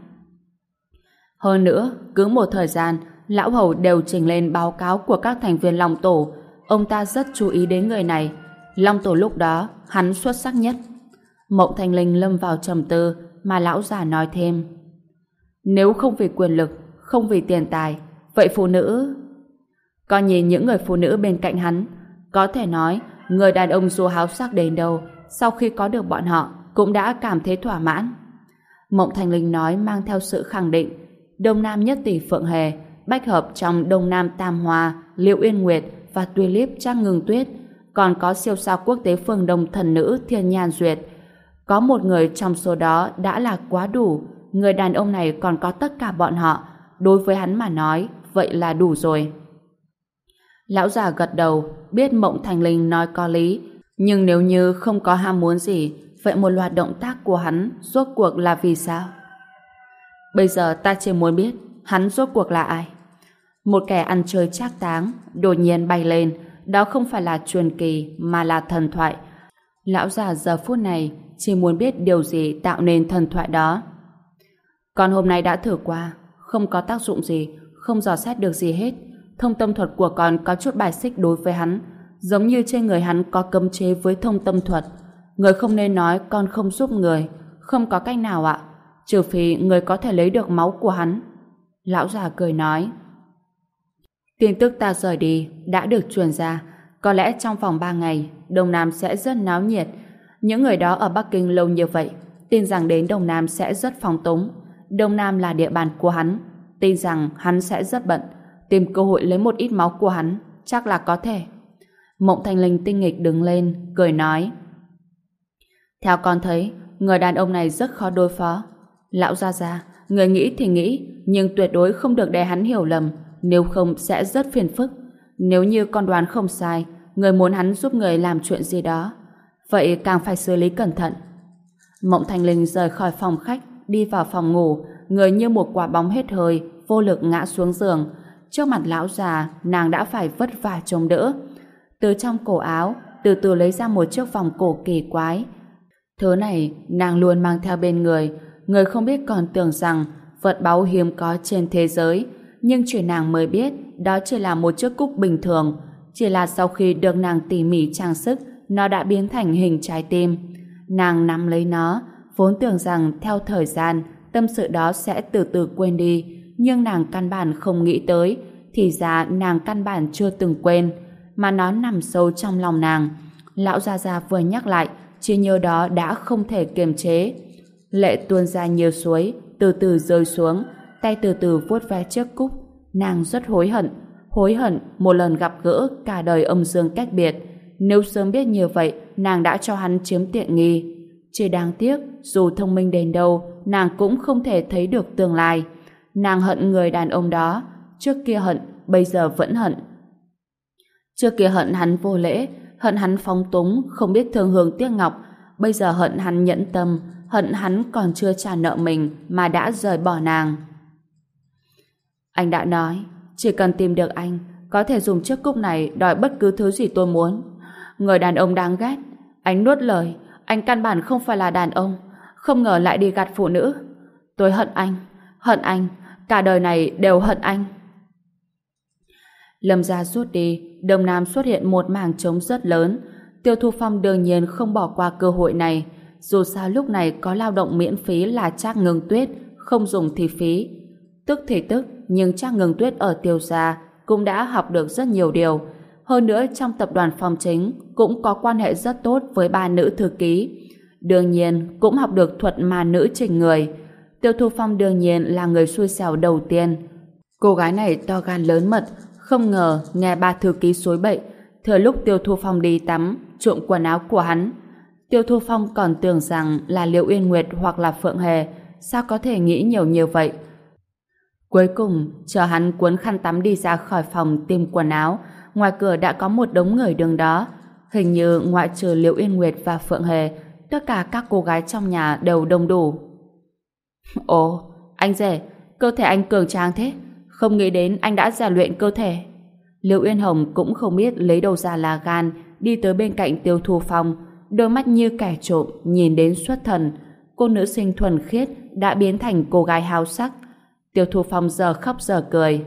Hơn nữa, cứ một thời gian, lão hầu đều trình lên báo cáo của các thành viên Long Tổ, ông ta rất chú ý đến người này. Long Tổ lúc đó, hắn xuất sắc nhất. Mộng Thanh Linh lâm vào trầm tư, mà lão già nói thêm. Nếu không vì quyền lực, không vì tiền tài, vậy phụ nữ... Con nhìn những người phụ nữ bên cạnh hắn, có thể nói, người đàn ông dù háo sắc đến đâu, sau khi có được bọn họ, cũng đã cảm thấy thỏa mãn. Mộng Thanh Linh nói mang theo sự khẳng định. Đông Nam Nhất Tỷ Phượng Hề, bách hợp trong Đông Nam Tam Hoa, Liễu Uyên Nguyệt và Tulip Trác Ngưng Tuyết, còn có siêu sao quốc tế phương Đông thần nữ Thiên Nhan Duyệt. Có một người trong số đó đã là quá đủ. Người đàn ông này còn có tất cả bọn họ. Đối với hắn mà nói, vậy là đủ rồi. Lão già gật đầu, biết Mộng Thanh Linh nói có lý, nhưng nếu như không có ham muốn gì, vậy một loạt động tác của hắn rốt cuộc là vì sao? Bây giờ ta chỉ muốn biết hắn rốt cuộc là ai. Một kẻ ăn chơi trác táng đột nhiên bay lên, đó không phải là truyền kỳ mà là thần thoại. Lão già giờ phút này chỉ muốn biết điều gì tạo nên thần thoại đó. Còn hôm nay đã thử qua, không có tác dụng gì, không dò xét được gì hết. Thông tâm thuật của con có chút bài xích đối với hắn, giống như trên người hắn có cấm chế với thông tâm thuật. Người không nên nói con không giúp người, không có cách nào ạ, trừ phi người có thể lấy được máu của hắn. Lão già cười nói. Tin tức ta rời đi đã được truyền ra, có lẽ trong vòng 3 ngày Đông Nam sẽ rất náo nhiệt. Những người đó ở Bắc Kinh lâu như vậy, tin rằng đến Đông Nam sẽ rất phóng túng. Đông Nam là địa bàn của hắn, tin rằng hắn sẽ rất bận, tìm cơ hội lấy một ít máu của hắn, chắc là có thể. Mộng Thanh Linh tinh nghịch đứng lên, cười nói. Theo con thấy, người đàn ông này rất khó đối phó. Lão gia, người nghĩ thì nghĩ, nhưng tuyệt đối không được để hắn hiểu lầm, nếu không sẽ rất phiền phức. Nếu như con đoán không sai, người muốn hắn giúp người làm chuyện gì đó, vậy càng phải xử lý cẩn thận. Mộng Thanh Linh rời khỏi phòng khách, đi vào phòng ngủ, người như một quả bóng hết hơi, vô lực ngã xuống giường. Trước mặt lão già, nàng đã phải vất vả chống đỡ. Từ trong cổ áo, từ từ lấy ra một chiếc vòng cổ kỳ quái. Thứ này nàng luôn mang theo bên người, người không biết còn tưởng rằng vật báu hiếm có trên thế giới, nhưng chỉ nàng mới biết đó chỉ là một chiếc cúc bình thường, chỉ là sau khi được nàng tỉ mỉ trang sức, nó đã biến thành hình trái tim. Nàng nắm lấy nó, vốn tưởng rằng theo thời gian, tâm sự đó sẽ từ từ quên đi, nhưng nàng căn bản không nghĩ tới, thì ra nàng căn bản chưa từng quên, mà nó nằm sâu trong lòng nàng. Lão Gia vừa nhắc lại, trí nhớ đó đã không thể kiềm chế. Lệ tuôn ra như suối, từ từ rơi xuống, tay từ từ vuốt ve chiếc cúc. Nàng rất hối hận một lần gặp gỡ cả đời âm dương cách biệt. Nếu sớm biết như vậy, nàng đã cho hắn chiếm tiện nghi. Chỉ đáng tiếc, dù thông minh đến đâu, nàng cũng không thể thấy được tương lai. Nàng hận người đàn ông đó, trước kia hận, bây giờ vẫn hận. Trước kia hận hắn vô lễ, hận hắn phóng túng, không biết thương hương tiếc ngọc, bây giờ hận hắn nhẫn tâm, hận hắn còn chưa trả nợ mình mà đã rời bỏ nàng. Anh đã nói, chỉ cần tìm được anh, có thể dùng chiếc cúc này đòi bất cứ thứ gì tôi muốn. Người đàn ông đáng ghét. Anh nuốt lời, anh căn bản không phải là đàn ông, không ngờ lại đi gạt phụ nữ. Tôi hận anh, cả đời này đều hận anh. Lâm gia rút đi, Đông Nam xuất hiện một mảng trống rất lớn. Tiêu Thu Phong đương nhiên không bỏ qua cơ hội này, dù sao lúc này có lao động miễn phí là Trác Ngưng Tuyết, không dùng thì phí. Tức thì tức, nhưng Trác Ngưng Tuyết ở Tiêu gia cũng đã học được rất nhiều điều. Hơn nữa trong tập đoàn Phong Chính cũng có quan hệ rất tốt với ba nữ thư ký. Đương nhiên cũng học được thuật ma nữ chỉnh người. Tiêu Thu Phong đương nhiên là người xui xẻo đầu tiên. Cô gái này to gan lớn mật, không ngờ nghe ba thư ký xối bậy, thừa lúc Tiêu Thu Phong đi tắm, trộm quần áo của hắn. Tiêu Thu Phong còn tưởng rằng là Liễu Uyên Nguyệt hoặc là Phượng Hề, sao có thể nghĩ nhiều như vậy. Cuối cùng, chờ hắn cuốn khăn tắm đi ra khỏi phòng tìm quần áo, ngoài cửa đã có một đống người đứng đó. Hình như ngoại trừ Liễu Uyên Nguyệt và Phượng Hề, tất cả các cô gái trong nhà đều đông đủ. Ồ, anh rể, cơ thể anh cường tráng thế, không nghĩ đến anh đã rèn luyện cơ thể. Liễu Uyên Hồng cũng không biết lấy đâu ra là gan, đi tới bên cạnh Tiêu Thu Phong, đôi mắt như kẻ trộm nhìn đến xuất thần. Cô nữ sinh thuần khiết đã biến thành cô gái háo sắc. Tiêu Thu Phong giờ khóc giờ cười.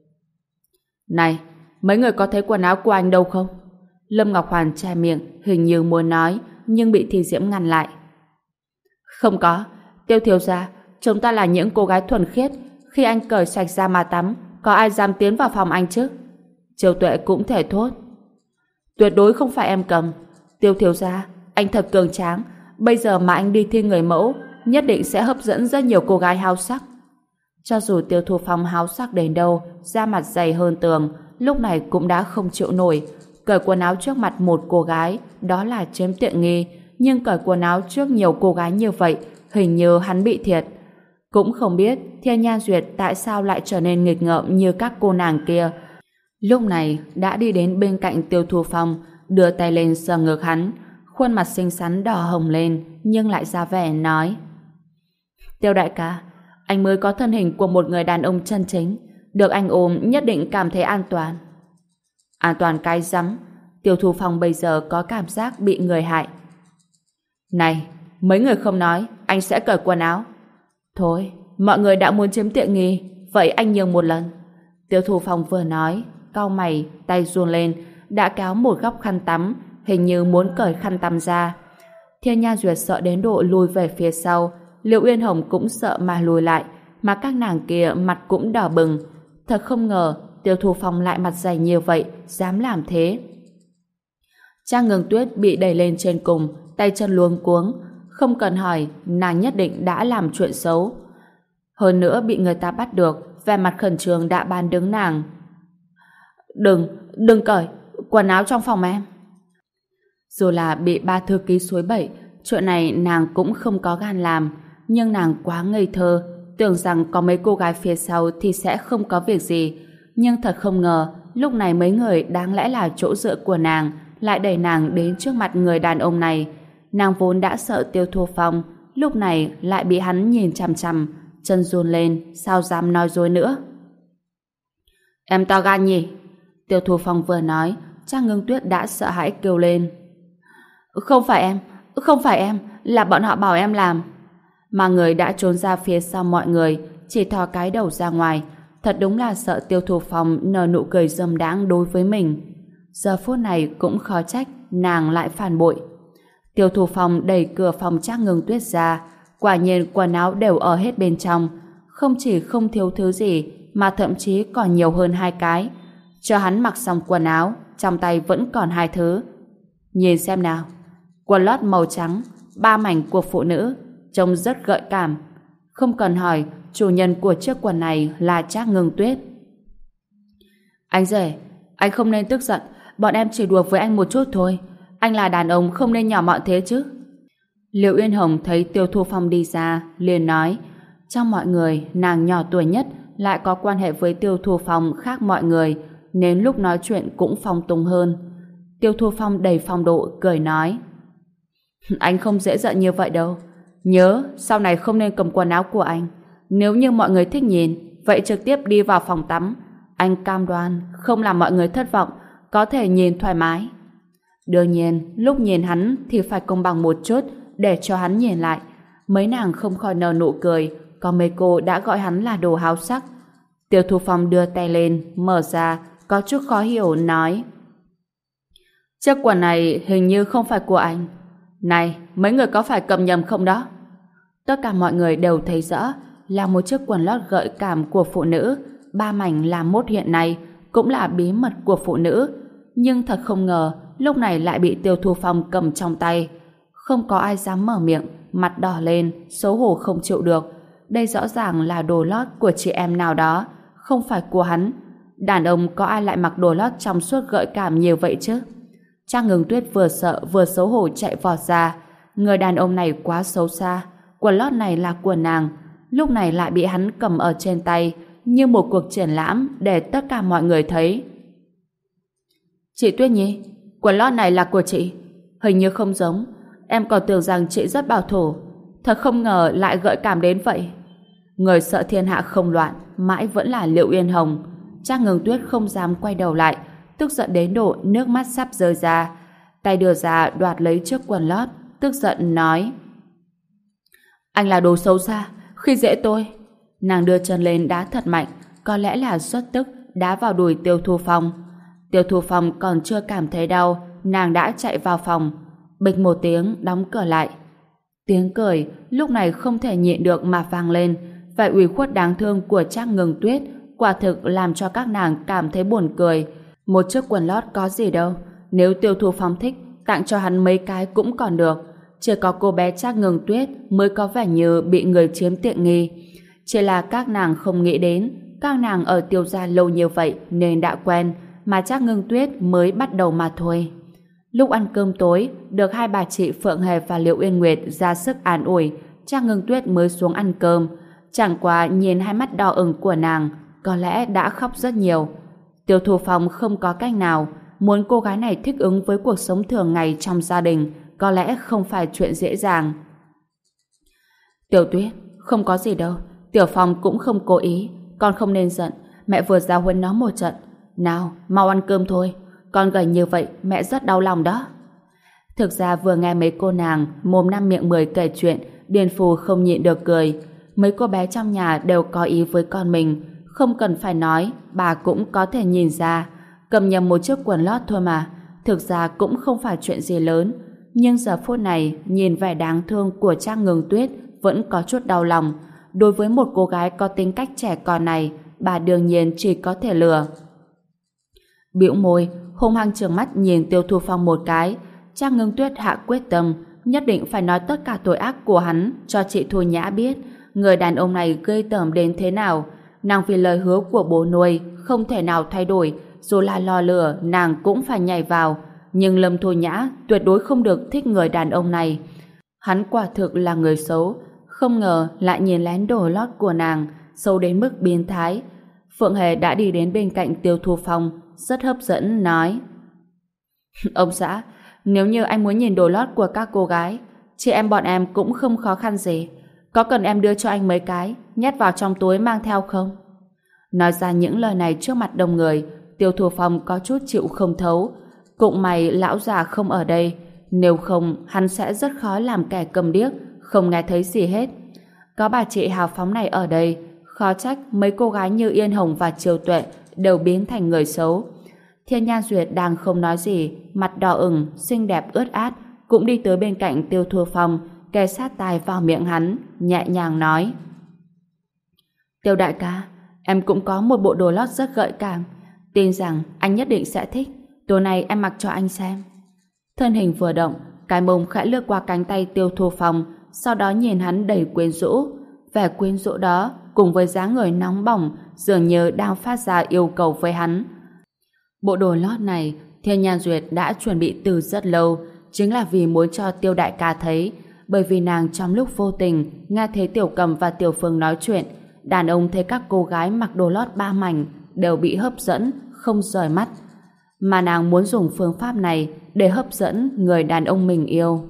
Này, mấy người có thấy quần áo của anh đâu không? Lâm Ngọc Hoàn che miệng, hình như muốn nói, nhưng bị Thi Diễm ngăn lại. Không có, Tiêu thiếu gia, chúng ta là những cô gái thuần khiết, khi anh cởi sạch ra mà tắm, có ai dám tiến vào phòng anh chứ? Triều Tuệ cũng thể thốt. Tuyệt đối không phải em cầm. Tiêu thiếu gia, anh thật cường tráng, bây giờ mà anh đi thi người mẫu, nhất định sẽ hấp dẫn rất nhiều cô gái háo sắc. Cho dù Tiêu Thu Phong háo sắc đến đâu, da mặt dày hơn tường, lúc này cũng đã không chịu nổi. Cởi quần áo trước mặt một cô gái, đó là chiếm tiện nghi, nhưng cởi quần áo trước nhiều cô gái như vậy, hình như hắn bị thiệt. Cũng không biết Thiên Nhan Duyệt tại sao lại trở nên nghịch ngợm như các cô nàng kia. Lúc này đã đi đến bên cạnh Tiêu Thu Phong, đưa tay lên sờ ngực hắn, khuôn mặt xinh xắn đỏ hồng lên, nhưng lại ra vẻ nói: Tiêu đại ca, anh mới có thân hình của một người đàn ông chân chính, được anh ôm nhất định cảm thấy an toàn. An toàn cái rắm. Tiêu Thu Phong bây giờ có cảm giác bị người hại. Này, mấy người không nói, anh sẽ cởi quần áo. Thôi, mọi người đã muốn chiếm tiện nghi, vậy anh nhường một lần. Tiêu Thu Phong vừa nói, cau mày, tay run lên, đã kéo một góc khăn tắm, hình như muốn cởi khăn tắm ra. Thiên Nha Duyệt sợ đến độ lùi về phía sau, Liễu Uyên Hồng cũng sợ mà lùi lại, mà các nàng kia mặt cũng đỏ bừng. Thật không ngờ Tiêu Thu Phong lại mặt dày như vậy, dám làm thế. Trang Ngưng Tuyết bị đẩy lên trên cùng, tay chân luống cuống, không cần hỏi, nàng nhất định đã làm chuyện xấu. Hơn nữa bị người ta bắt được, vẻ mặt khẩn trương đã ban đứng nàng. Đừng cởi, quần áo trong phòng em. Dù là bị ba thư ký xúi bậy, chuyện này nàng cũng không có gan làm, nhưng nàng quá ngây thơ, tưởng rằng có mấy cô gái phía sau thì sẽ không có việc gì. Nhưng thật không ngờ, lúc này mấy người đáng lẽ là chỗ dựa của nàng lại đẩy nàng đến trước mặt người đàn ông này. Nàng vốn đã sợ Tiêu Thu Phong, lúc này lại bị hắn nhìn chằm chằm, chân run lên, sao dám nói dối nữa. Em to gan nhỉ? Tiêu Thu Phong vừa nói, Trang Ngưng Tuyết đã sợ hãi kêu lên. Không phải em, là bọn họ bảo em làm. Mà người đã trốn ra phía sau mọi người, chỉ thò cái đầu ra ngoài, thật đúng là sợ Tiêu Thu Phong nở nụ cười dâm đãng đối với mình. Giờ phút này cũng khó trách nàng lại phản bội. Tiêu Thu Phong đẩy cửa phòng Trang Ngưng Tuyết ra, quả nhiên quần áo đều ở hết bên trong, không chỉ không thiếu thứ gì mà thậm chí còn nhiều hơn 2 cái. Cho hắn mặc xong quần áo, trong tay vẫn còn 2 thứ. Nhìn xem nào, quần lót màu trắng, 3 mảnh của phụ nữ, trông rất gợi cảm. Không cần hỏi, chủ nhân của chiếc quần này là Trác Ngưng Tuyết. Anh rể, anh không nên tức giận, bọn em chỉ đùa với anh một chút thôi. Anh là đàn ông không nên nhỏ mọn thế chứ. Liệu Yên Hồng thấy Tiêu Thu Phong đi ra, liền nói, trong mọi người, nàng nhỏ tuổi nhất, lại có quan hệ với Tiêu Thu Phong khác mọi người, nên lúc nói chuyện cũng phong túng hơn. Tiêu Thu Phong đầy phong độ, cười nói, anh không dễ giận như vậy đâu. Nhớ, sau này không nên cầm quần áo của anh. Nếu như mọi người thích nhìn, vậy trực tiếp đi vào phòng tắm. Anh cam đoan, không làm mọi người thất vọng, có thể nhìn thoải mái. Đương nhiên, lúc nhìn hắn thì phải công bằng một chút, để cho hắn nhìn lại. Mấy nàng không khỏi nở nụ cười, có mấy cô đã gọi hắn là đồ háo sắc. Tiêu Thu Phong đưa tay lên, mở ra, có chút khó hiểu, nói, chiếc quần này hình như không phải của anh. Này, mấy người có phải cầm nhầm không đó? Tất cả mọi người đều thấy rõ là một chiếc quần lót gợi cảm của phụ nữ, 3 mảnh làm mốt hiện nay cũng là bí mật của phụ nữ. Nhưng thật không ngờ, lúc này lại bị Tiêu Thu Phong cầm trong tay. Không có ai dám mở miệng, mặt đỏ lên, xấu hổ không chịu được. Đây rõ ràng là đồ lót của chị em nào đó, không phải của hắn. Đàn ông có ai lại mặc đồ lót trong suốt gợi cảm nhiều vậy chứ? Trang Ngừng Tuyết vừa sợ vừa xấu hổ chạy vọt ra. Người đàn ông này quá xấu xa. Quần lót này là của nàng, lúc này lại bị hắn cầm ở trên tay, như một cuộc triển lãm để tất cả mọi người thấy. Chị Tuyết Nhi, quần lót này là của chị. Hình như không giống. Em còn tưởng rằng chị rất bảo thủ. Thật không ngờ lại gợi cảm đến vậy. Người sợ thiên hạ không loạn, mãi vẫn là Liệu Yên Hồng. Trang Ngừng Tuyết không dám quay đầu lại, tức giận đến độ nước mắt sắp rơi ra. Tay đưa ra đoạt lấy chiếc quần lót, tức giận nói, anh là đồ xấu xa, khi dễ tôi. Nàng đưa chân lên đá thật mạnh, có lẽ là xuất tức, đá vào đùi Tiêu Thu Phong. Tiêu Thu Phong còn chưa cảm thấy đau, nàng đã chạy vào phòng. Bịch một tiếng, đóng cửa lại. Tiếng cười lúc này không thể nhịn được mà vang lên. Vẻ ủy khuất đáng thương của Trác Ngừng Tuyết quả thực làm cho các nàng cảm thấy buồn cười. Một chiếc quần lót có gì đâu, nếu Tiêu Thu Phong thích, tặng cho hắn mấy cái cũng còn được. Chỉ có cô bé Trác Ngừng Tuyết mới có vẻ như bị người chiếm tiện nghi. Chỉ là các nàng không nghĩ đến, các nàng ở Tiêu gia lâu như vậy nên đã quen, mà Trác Ngừng Tuyết mới bắt đầu mà thôi. Lúc ăn cơm tối, được hai bà chị Phượng Hề và Liệu Yên Nguyệt ra sức an ủi, Trác Ngừng Tuyết mới xuống ăn cơm. Chẳng qua nhìn hai mắt đỏ ửng của nàng, có lẽ đã khóc rất nhiều. Tiêu Thu Phong không có cách nào, muốn cô gái này thích ứng với cuộc sống thường ngày trong gia đình, có lẽ không phải chuyện dễ dàng. Tiểu Tuyết, không có gì đâu, Tiểu Phong cũng không cố ý, con không nên giận, mẹ vừa giáo huấn nó một trận. Nào, mau ăn cơm thôi, con gầy như vậy mẹ rất đau lòng đó. Thực ra vừa nghe mấy cô nàng mồm năm miệng mười kể chuyện, Điền Phù không nhịn được cười. Mấy cô bé trong nhà đều có ý với con mình, không cần phải nói, bà cũng có thể nhìn ra. Cầm nhầm một chiếc quần lót thôi mà, thực ra cũng không phải chuyện gì lớn. Nhưng giờ phút này, nhìn vẻ đáng thương của Trác Ngừng Tuyết vẫn có chút đau lòng. Đối với một cô gái có tính cách trẻ con này, bà đương nhiên chỉ có thể lừa. Bĩu môi, hung hăng trừng mắt nhìn Tiêu Thu Phong một cái. Trác Ngừng Tuyết hạ quyết tâm, nhất định phải nói tất cả tội ác của hắn cho chị Thu Nhã biết. Người đàn ông này gây tởm đến thế nào. Nàng vì lời hứa của bố nuôi không thể nào thay đổi, dù là lò lửa nàng cũng phải nhảy vào. Nhưng Lâm Thu Nhã tuyệt đối không được thích người đàn ông này. Hắn quả thực là người xấu, không ngờ lại nhìn lén đồ lót của nàng, xấu đến mức biến thái. Phượng Hề đã đi đến bên cạnh Tiêu Thu Phong, rất hấp dẫn nói: Ông xã, nếu như anh muốn nhìn đồ lót của các cô gái, chị em bọn em cũng không khó khăn gì. Có cần em đưa cho anh mấy cái, nhét vào trong túi mang theo không? Nói ra những lời này trước mặt đông người, Tiêu Thu Phong có chút chịu không thấu. Cũng may lão già không ở đây, nếu không hắn sẽ rất khó làm kẻ câm điếc, không nghe thấy gì hết. Có bà chị hào phóng này ở đây, khó trách mấy cô gái như Yên Hồng và Triều Tuệ đều biến thành người xấu. Thiên Nhan Duyệt đang không nói gì, mặt đỏ ửng, xinh đẹp ướt át, cũng đi tới bên cạnh Tiêu Thu Phong, kề sát tai vào miệng hắn, nhẹ nhàng nói: Tiêu đại ca, em cũng có một bộ đồ lót rất gợi cảm, tin rằng anh nhất định sẽ thích. Tối nay em mặc cho anh xem. Thân hình vừa động, cái mông khẽ lướt qua cánh tay Tiêu Thu Phong, sau đó nhìn hắn đầy quyến rũ. Vẻ quyến rũ đó cùng với dáng người nóng bỏng dường như đang phát ra yêu cầu với hắn. Bộ đồ lót này Thiên Nhan Duyệt đã chuẩn bị từ rất lâu, chính là vì muốn cho Tiêu đại ca thấy. bởi vì nàng trong lúc vô tình nghe thấy Tiểu Cầm và Tiểu Phương nói chuyện. Đàn ông thấy các cô gái mặc đồ lót ba mảnh đều bị hấp dẫn, không rời mắt. Mà nàng muốn dùng phương pháp này để hấp dẫn người đàn ông mình yêu.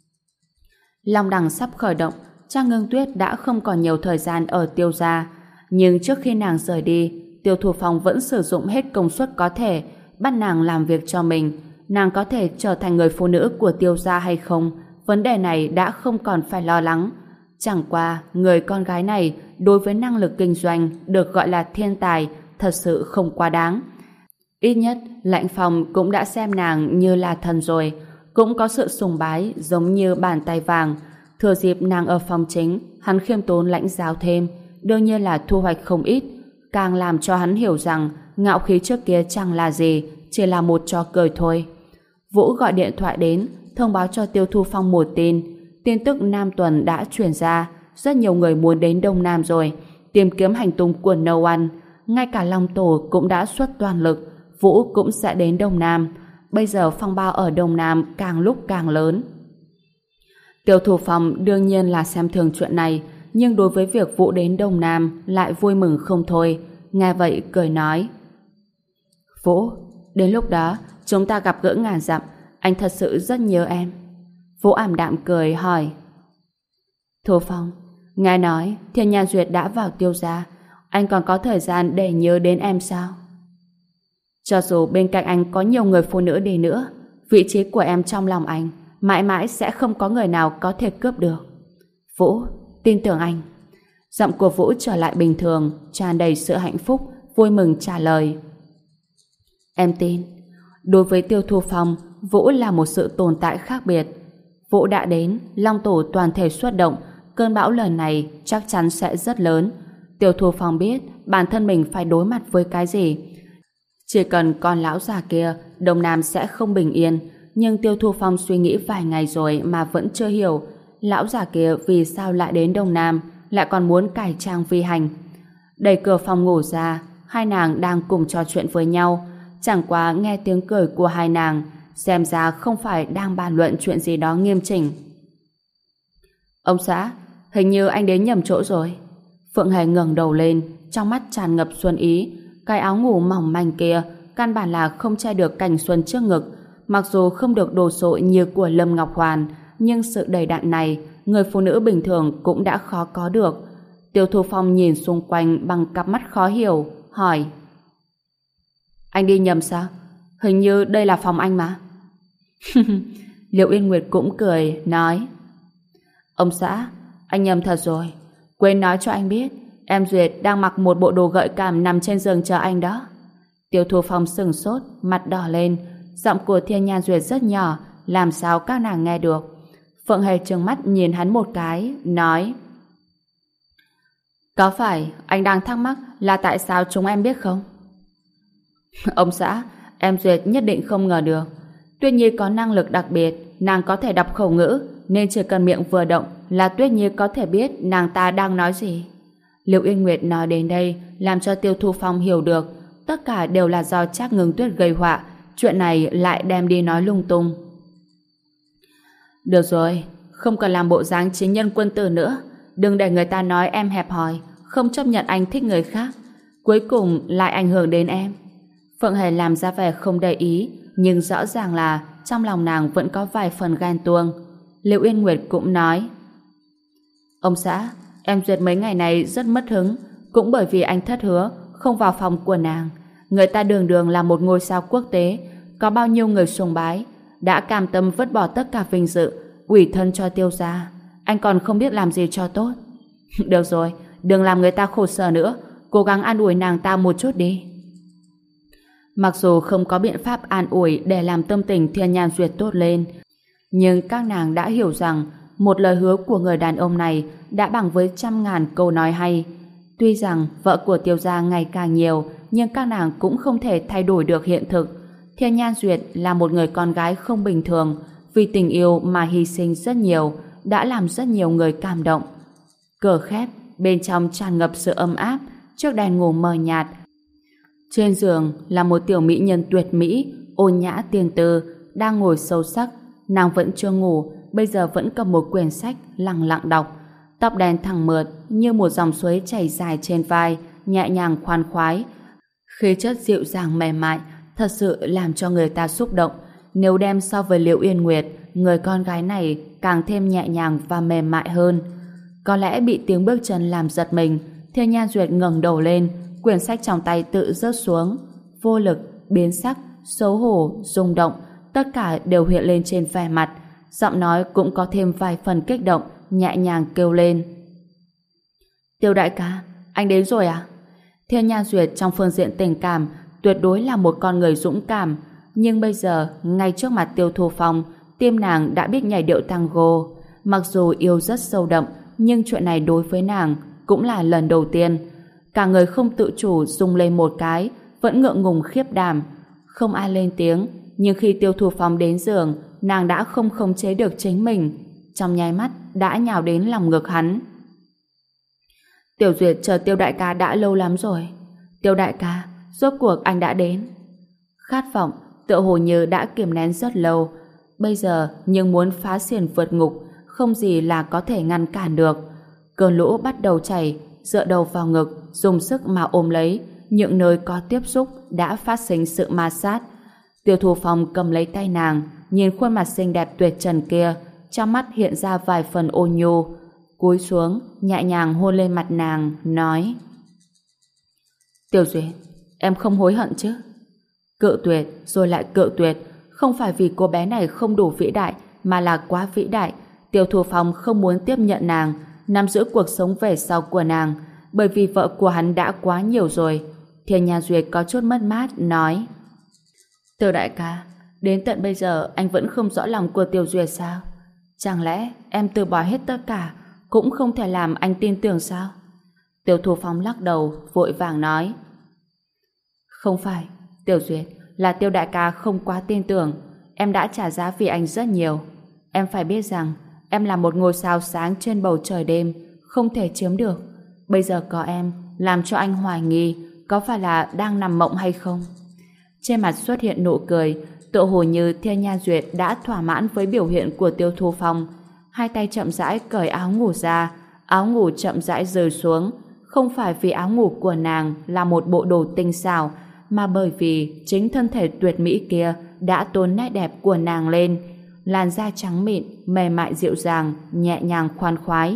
Long đằng sắp khởi động, Trang Ngưng Tuyết đã không còn nhiều thời gian ở Tiêu gia. Nhưng trước khi nàng rời đi, Tiêu Thủ Phong vẫn sử dụng hết công suất có thể bắt nàng làm việc cho mình. Nàng có thể trở thành người phụ nữ của Tiêu gia hay không, vấn đề này đã không còn phải lo lắng. Chẳng qua, người con gái này đối với năng lực kinh doanh được gọi là thiên tài thật sự không quá đáng. Ít nhất, Lãnh Phong cũng đã xem nàng như là thần rồi, cũng có sự sùng bái giống như bàn tay vàng. Thừa dịp nàng ở phòng chính, hắn khiêm tốn lãnh giáo thêm, đương nhiên là thu hoạch không ít, càng làm cho hắn hiểu rằng ngạo khí trước kia chẳng là gì, chỉ là một trò cười thôi. Vũ gọi điện thoại đến, thông báo cho Tiêu Thu Phong một tin. Tin tức Nam Tuần đã truyền ra, rất nhiều người muốn đến Đông Nam rồi, tìm kiếm hành tung của No One. Ngay cả Long Tổ cũng đã xuất toàn lực, Vũ cũng sẽ đến Đông Nam. Bây giờ phong ba ở Đông Nam càng lúc càng lớn. Tiêu Thủ Phong đương nhiên là xem thường chuyện này, nhưng đối với việc Vũ đến Đông Nam lại vui mừng không thôi. Nghe vậy cười nói: Vũ, đến lúc đó chúng ta gặp gỡ ngàn dặm, anh thật sự rất nhớ em. Vũ ảm đạm cười hỏi: Thủ Phong, nghe nói Thiên Nhan Duyệt đã vào Tiêu gia, anh còn có thời gian để nhớ đến em sao? Cho dù bên cạnh anh có nhiều người phụ nữ đi nữa, vị trí của em trong lòng anh mãi mãi sẽ không có người nào có thể cướp được. Vũ, tin tưởng anh. Giọng của Vũ trở lại bình thường, tràn đầy sự hạnh phúc, vui mừng trả lời: Em tin. Đối với Tiêu Thu Phong, Vũ là một sự tồn tại khác biệt. Vũ đã đến, Long Tổ toàn thể xuất động, cơn bão lần này chắc chắn sẽ rất lớn. Tiêu Thu Phong biết bản thân mình phải đối mặt với cái gì. Chỉ cần con lão già kia, Đông Nam sẽ không bình yên. Nhưng Tiêu Thu Phong suy nghĩ vài ngày rồi mà vẫn chưa hiểu lão già kia vì sao lại đến Đông Nam, lại còn muốn cải trang vi hành. Đẩy cửa phòng ngủ ra, hai nàng đang cùng trò chuyện với nhau. Chẳng qua nghe tiếng cười của hai nàng, xem ra không phải đang bàn luận chuyện gì đó nghiêm chỉnh. Ông xã, hình như anh đến nhầm chỗ rồi. Phượng Hề ngẩng đầu lên, trong mắt tràn ngập xuân ý. Cái áo ngủ mỏng manh kia căn bản là không che được cảnh xuân trước ngực. Mặc dù không được đồ sộ như của Lâm Ngọc Hoàn, nhưng sự đầy đặn này người phụ nữ bình thường cũng đã khó có được. Tiêu Thu Phong nhìn xung quanh bằng cặp mắt khó hiểu, hỏi: Anh đi nhầm sao? Hình như đây là phòng anh mà. Liệu Yên Nguyệt cũng cười, nói: Ông xã, anh nhầm thật rồi. Quên nói cho anh biết, em Duyệt đang mặc một bộ đồ gợi cảm nằm trên giường chờ anh đó. Tiêu Thu Phong sừng sốt, mặt đỏ lên. Giọng của Thiên Nhan Duyệt rất nhỏ, làm sao các nàng nghe được. Phượng Hề trừng mắt nhìn hắn một cái, nói: Có phải anh đang thắc mắc là tại sao chúng em biết không? Ông xã, em Duyệt nhất định không ngờ được. Tuyết Nhi có năng lực đặc biệt, nàng có thể đọc khẩu ngữ, nên chỉ cần miệng vừa động là Tuyết Nhi có thể biết nàng ta đang nói gì. Liệu Yên Nguyệt nói đến đây làm cho Tiêu Thu Phong hiểu được tất cả đều là do Trác Ngưng Tuyết gây họa, chuyện này lại đem đi nói lung tung. Được rồi, không cần làm bộ dáng chính nhân quân tử nữa, đừng để người ta nói em hẹp hòi, không chấp nhận anh thích người khác, cuối cùng lại ảnh hưởng đến em. Phượng Hề làm ra vẻ không để ý, nhưng rõ ràng là trong lòng nàng vẫn có vài phần ghen tuông. Liệu Yên Nguyệt cũng nói: Ông xã, em Duyệt mấy ngày này rất mất hứng, cũng bởi vì anh thất hứa không vào phòng của nàng. Người ta đường đường là một ngôi sao quốc tế, có bao nhiêu người sùng bái, đã cam tâm vứt bỏ tất cả vinh dự, ủy thân cho Tiêu gia. Anh còn không biết làm gì cho tốt. Được rồi, đừng làm người ta khổ sở nữa, cố gắng an ủi nàng ta một chút đi. Mặc dù không có biện pháp an ủi để làm tâm tình Thiên Nhan Duyệt tốt lên, nhưng các nàng đã hiểu rằng một lời hứa của người đàn ông này đã bằng với 100.000 câu nói hay. Tuy rằng vợ của Tiêu gia ngày càng nhiều, nhưng các nàng cũng không thể thay đổi được hiện thực. Thiên Nhan Duyệt là một người con gái không bình thường, vì tình yêu mà hy sinh rất nhiều, đã làm rất nhiều người cảm động. Cửa khép, bên trong tràn ngập sự ấm áp, chiếc đèn ngủ mờ nhạt. Trên giường là một tiểu mỹ nhân tuyệt mỹ, ôn nhã tiên tư, đang ngồi sâu sắc. Nàng vẫn chưa ngủ, bây giờ vẫn cầm một quyển sách lặng lặng đọc, tóc đen thẳng mượt như một dòng suối chảy dài trên vai, nhẹ nhàng khoan khoái, khí chất dịu dàng mềm mại, thật sự làm cho người ta xúc động. Nếu đem so với Liễu Yên Nguyệt, người con gái này càng thêm nhẹ nhàng và mềm mại hơn. Có lẽ bị tiếng bước chân làm giật mình, Thiên Nhan Duyệt ngẩng đầu lên, quyển sách trong tay tự rớt xuống. Vô lực, biến sắc, xấu hổ, rung động, tất cả đều hiện lên trên vẻ mặt. Giọng nói cũng có thêm vài phần kích động, nhẹ nhàng kêu lên. Tiêu đại ca, anh đến rồi à? Thiên Nhan Duyệt trong phương diện tình cảm tuyệt đối là một con người dũng cảm, nhưng bây giờ ngay trước mặt Tiêu Thu Phong, tim nàng đã biết nhảy điệu tango. Mặc dù yêu rất sâu đậm, nhưng chuyện này đối với nàng cũng là lần đầu tiên. Cả người không tự chủ rung lên một cái, vẫn ngượng ngùng khiếp đảm. Không ai lên tiếng, nhưng khi Tiêu Thu Phong đến giường, nàng đã không khống chế được chính mình, trong nháy mắt đã nhào đến lòng ngực hắn. Tiểu Duyệt chờ Tiêu đại ca đã lâu lắm rồi. Tiêu đại ca, rốt cuộc anh đã đến. Khát vọng tựa hồ như đã kiềm nén rất lâu, bây giờ nhưng muốn phá xiển vượt ngục, không gì là có thể ngăn cản được. Cơn lũ bắt đầu chảy, dựa đầu vào ngực, dùng sức mà ôm lấy những nơi có tiếp xúc, đã phát sinh sự ma sát. Tiêu Thu Phong cầm lấy tay nàng, nhìn khuôn mặt xinh đẹp tuyệt trần kia, trong mắt hiện ra vài phần ôn nhu, cúi xuống nhẹ nhàng hôn lên mặt nàng, nói: Tiểu Duyệt, em không hối hận chứ? Cự tuyệt rồi lại cự tuyệt, không phải vì cô bé này không đủ vĩ đại, mà là quá vĩ đại. Tiêu Thu Phong không muốn tiếp nhận nàng, nắm giữ cuộc sống về sau của nàng, bởi vì vợ của hắn đã quá nhiều rồi. Thiên Nhan Duyệt có chút mất mát, nói: Tiêu đại ca, đến tận bây giờ anh vẫn không rõ lòng của Tiểu Duyệt sao? Chẳng lẽ em từ bỏ hết tất cả cũng không thể làm anh tin tưởng sao? Tiêu Thu Phong lắc đầu, vội vàng nói: Không phải, Tiểu Duyệt, là Tiêu đại ca không quá tin tưởng. Em đã trả giá vì anh rất nhiều. Em phải biết rằng em là một ngôi sao sáng trên bầu trời đêm, không thể chiếm được. Bây giờ có em làm cho anh hoài nghi có phải là đang nằm mộng hay không? Trên mặt xuất hiện nụ cười, tựa hồ như Thiên Nhan Duyệt đã thỏa mãn với biểu hiện của Tiêu Thu Phong. Hai tay chậm rãi cởi áo ngủ ra, áo ngủ chậm rãi rơi xuống. Không phải vì áo ngủ của nàng là một bộ đồ tinh xảo, mà bởi vì chính thân thể tuyệt mỹ kia đã tôn nét đẹp của nàng lên. Làn da trắng mịn, mềm mại dịu dàng, nhẹ nhàng khoan khoái.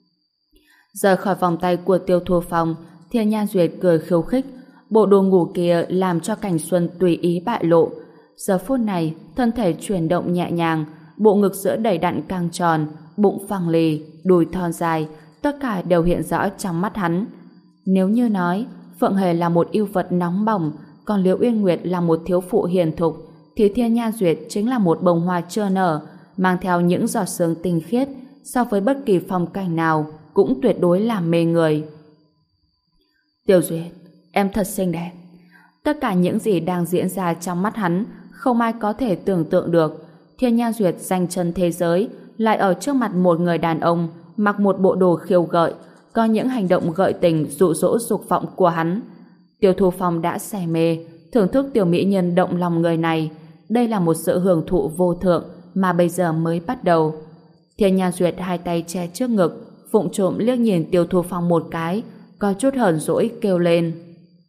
Rời khỏi vòng tay của Tiêu Thu Phong, Thiên Nhan Duyệt cười khiêu khích. Bộ đồ ngủ kia làm cho cảnh xuân tùy ý bại lộ. Giờ phút này, thân thể chuyển động nhẹ nhàng, bộ ngực giữa đầy đặn căng tròn, bụng phẳng lì, đùi thon dài, tất cả đều hiện rõ trong mắt hắn. Nếu như nói Phượng Hề là một yêu vật nóng bỏng, còn Liễu Uyên Nguyệt là một thiếu phụ hiền thục, thì Thiên Nhan Duyệt chính là một bông hoa chưa nở, mang theo những giọt sương tinh khiết, so với bất kỳ phong cảnh nào cũng tuyệt đối làm mê người. Tiểu Duyệt, em thật xinh đẹp. Tất cả những gì đang diễn ra trong mắt hắn, không ai có thể tưởng tượng được. Thiên Nhan Duyệt giành chân thế giới, lại ở trước mặt một người đàn ông mặc một bộ đồ khiêu gợi, có những hành động gợi tình dụ dỗ dục vọng của hắn. Tiêu Thu Phong đã say mê, thưởng thức tiểu mỹ nhân động lòng người này. Đây là một sự hưởng thụ vô thượng mà bây giờ mới bắt đầu. Thiên Nhan Duyệt hai tay che trước ngực, vụng trộm liếc nhìn Tiêu Thu Phong một cái, có chút hờn dỗi kêu lên: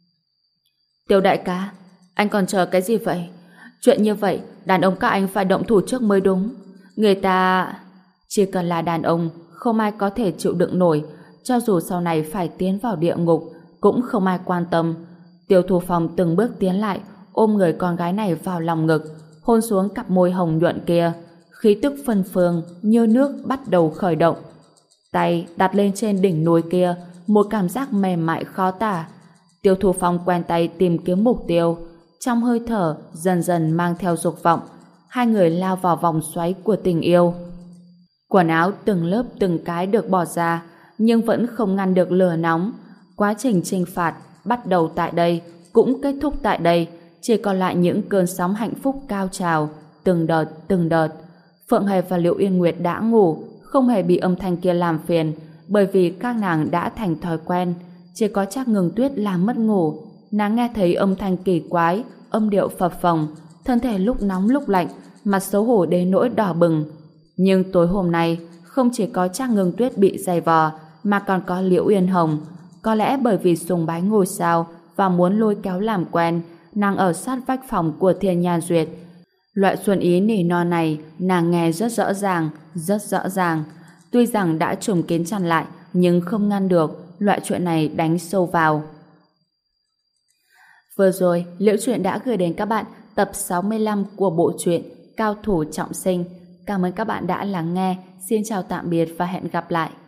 Tiêu đại ca, anh còn chờ cái gì vậy? Chuyện như vậy, đàn ông các anh phải động thủ trước mới đúng. Người ta... Chỉ cần là đàn ông, không ai có thể chịu đựng nổi, cho dù sau này phải tiến vào địa ngục, cũng không ai quan tâm. Tiêu Thu Phong từng bước tiến lại, ôm người con gái này vào lòng ngực, hôn xuống cặp môi hồng nhuận kia. Khí tức phân phương như nước bắt đầu khởi động. Tay đặt lên trên đỉnh núi kia, một cảm giác mềm mại khó tả. Tiêu Thu Phong quen tay tìm kiếm mục tiêu, trong hơi thở dần dần mang theo dục vọng. Hai người lao vào vòng xoáy của tình yêu. Quần áo từng lớp từng cái được bỏ ra, nhưng vẫn không ngăn được lửa nóng. Quá trình chinh phạt bắt đầu tại đây, cũng kết thúc tại đây, chỉ còn lại những cơn sóng hạnh phúc cao trào, từng đợt từng đợt. Phượng Hề và Liễu Yên Nguyệt đã ngủ, không hề bị âm thanh kia làm phiền, bởi vì các nàng đã thành thói quen. Chỉ có Trác Ngừng Tuyết làm mất ngủ, nàng nghe thấy âm thanh kỳ quái, âm điệu phập phồng, thân thể lúc nóng lúc lạnh, mặt xấu hổ đến nỗi đỏ bừng. Nhưng tối hôm nay, không chỉ có Trác Ngưng Tuyết bị giày vò, mà còn có Liễu Uyên Hồng. Có lẽ bởi vì sùng bái ngôi sao và muốn lôi kéo làm quen, nàng ở sát vách phòng của Thiên Nhan Duyệt. Loại xuân ý nỉ non này nàng nghe rất rõ ràng, rất rõ ràng. Tuy rằng đã trùm kín chăn lại, nhưng không ngăn được, loại chuyện này đánh sâu vào. Vừa rồi, Liễu Chuyện đã gửi đến các bạn tập 65 của bộ truyện Cao Thủ Trọng Sinh. Cảm ơn các bạn đã lắng nghe. Xin chào tạm biệt và hẹn gặp lại.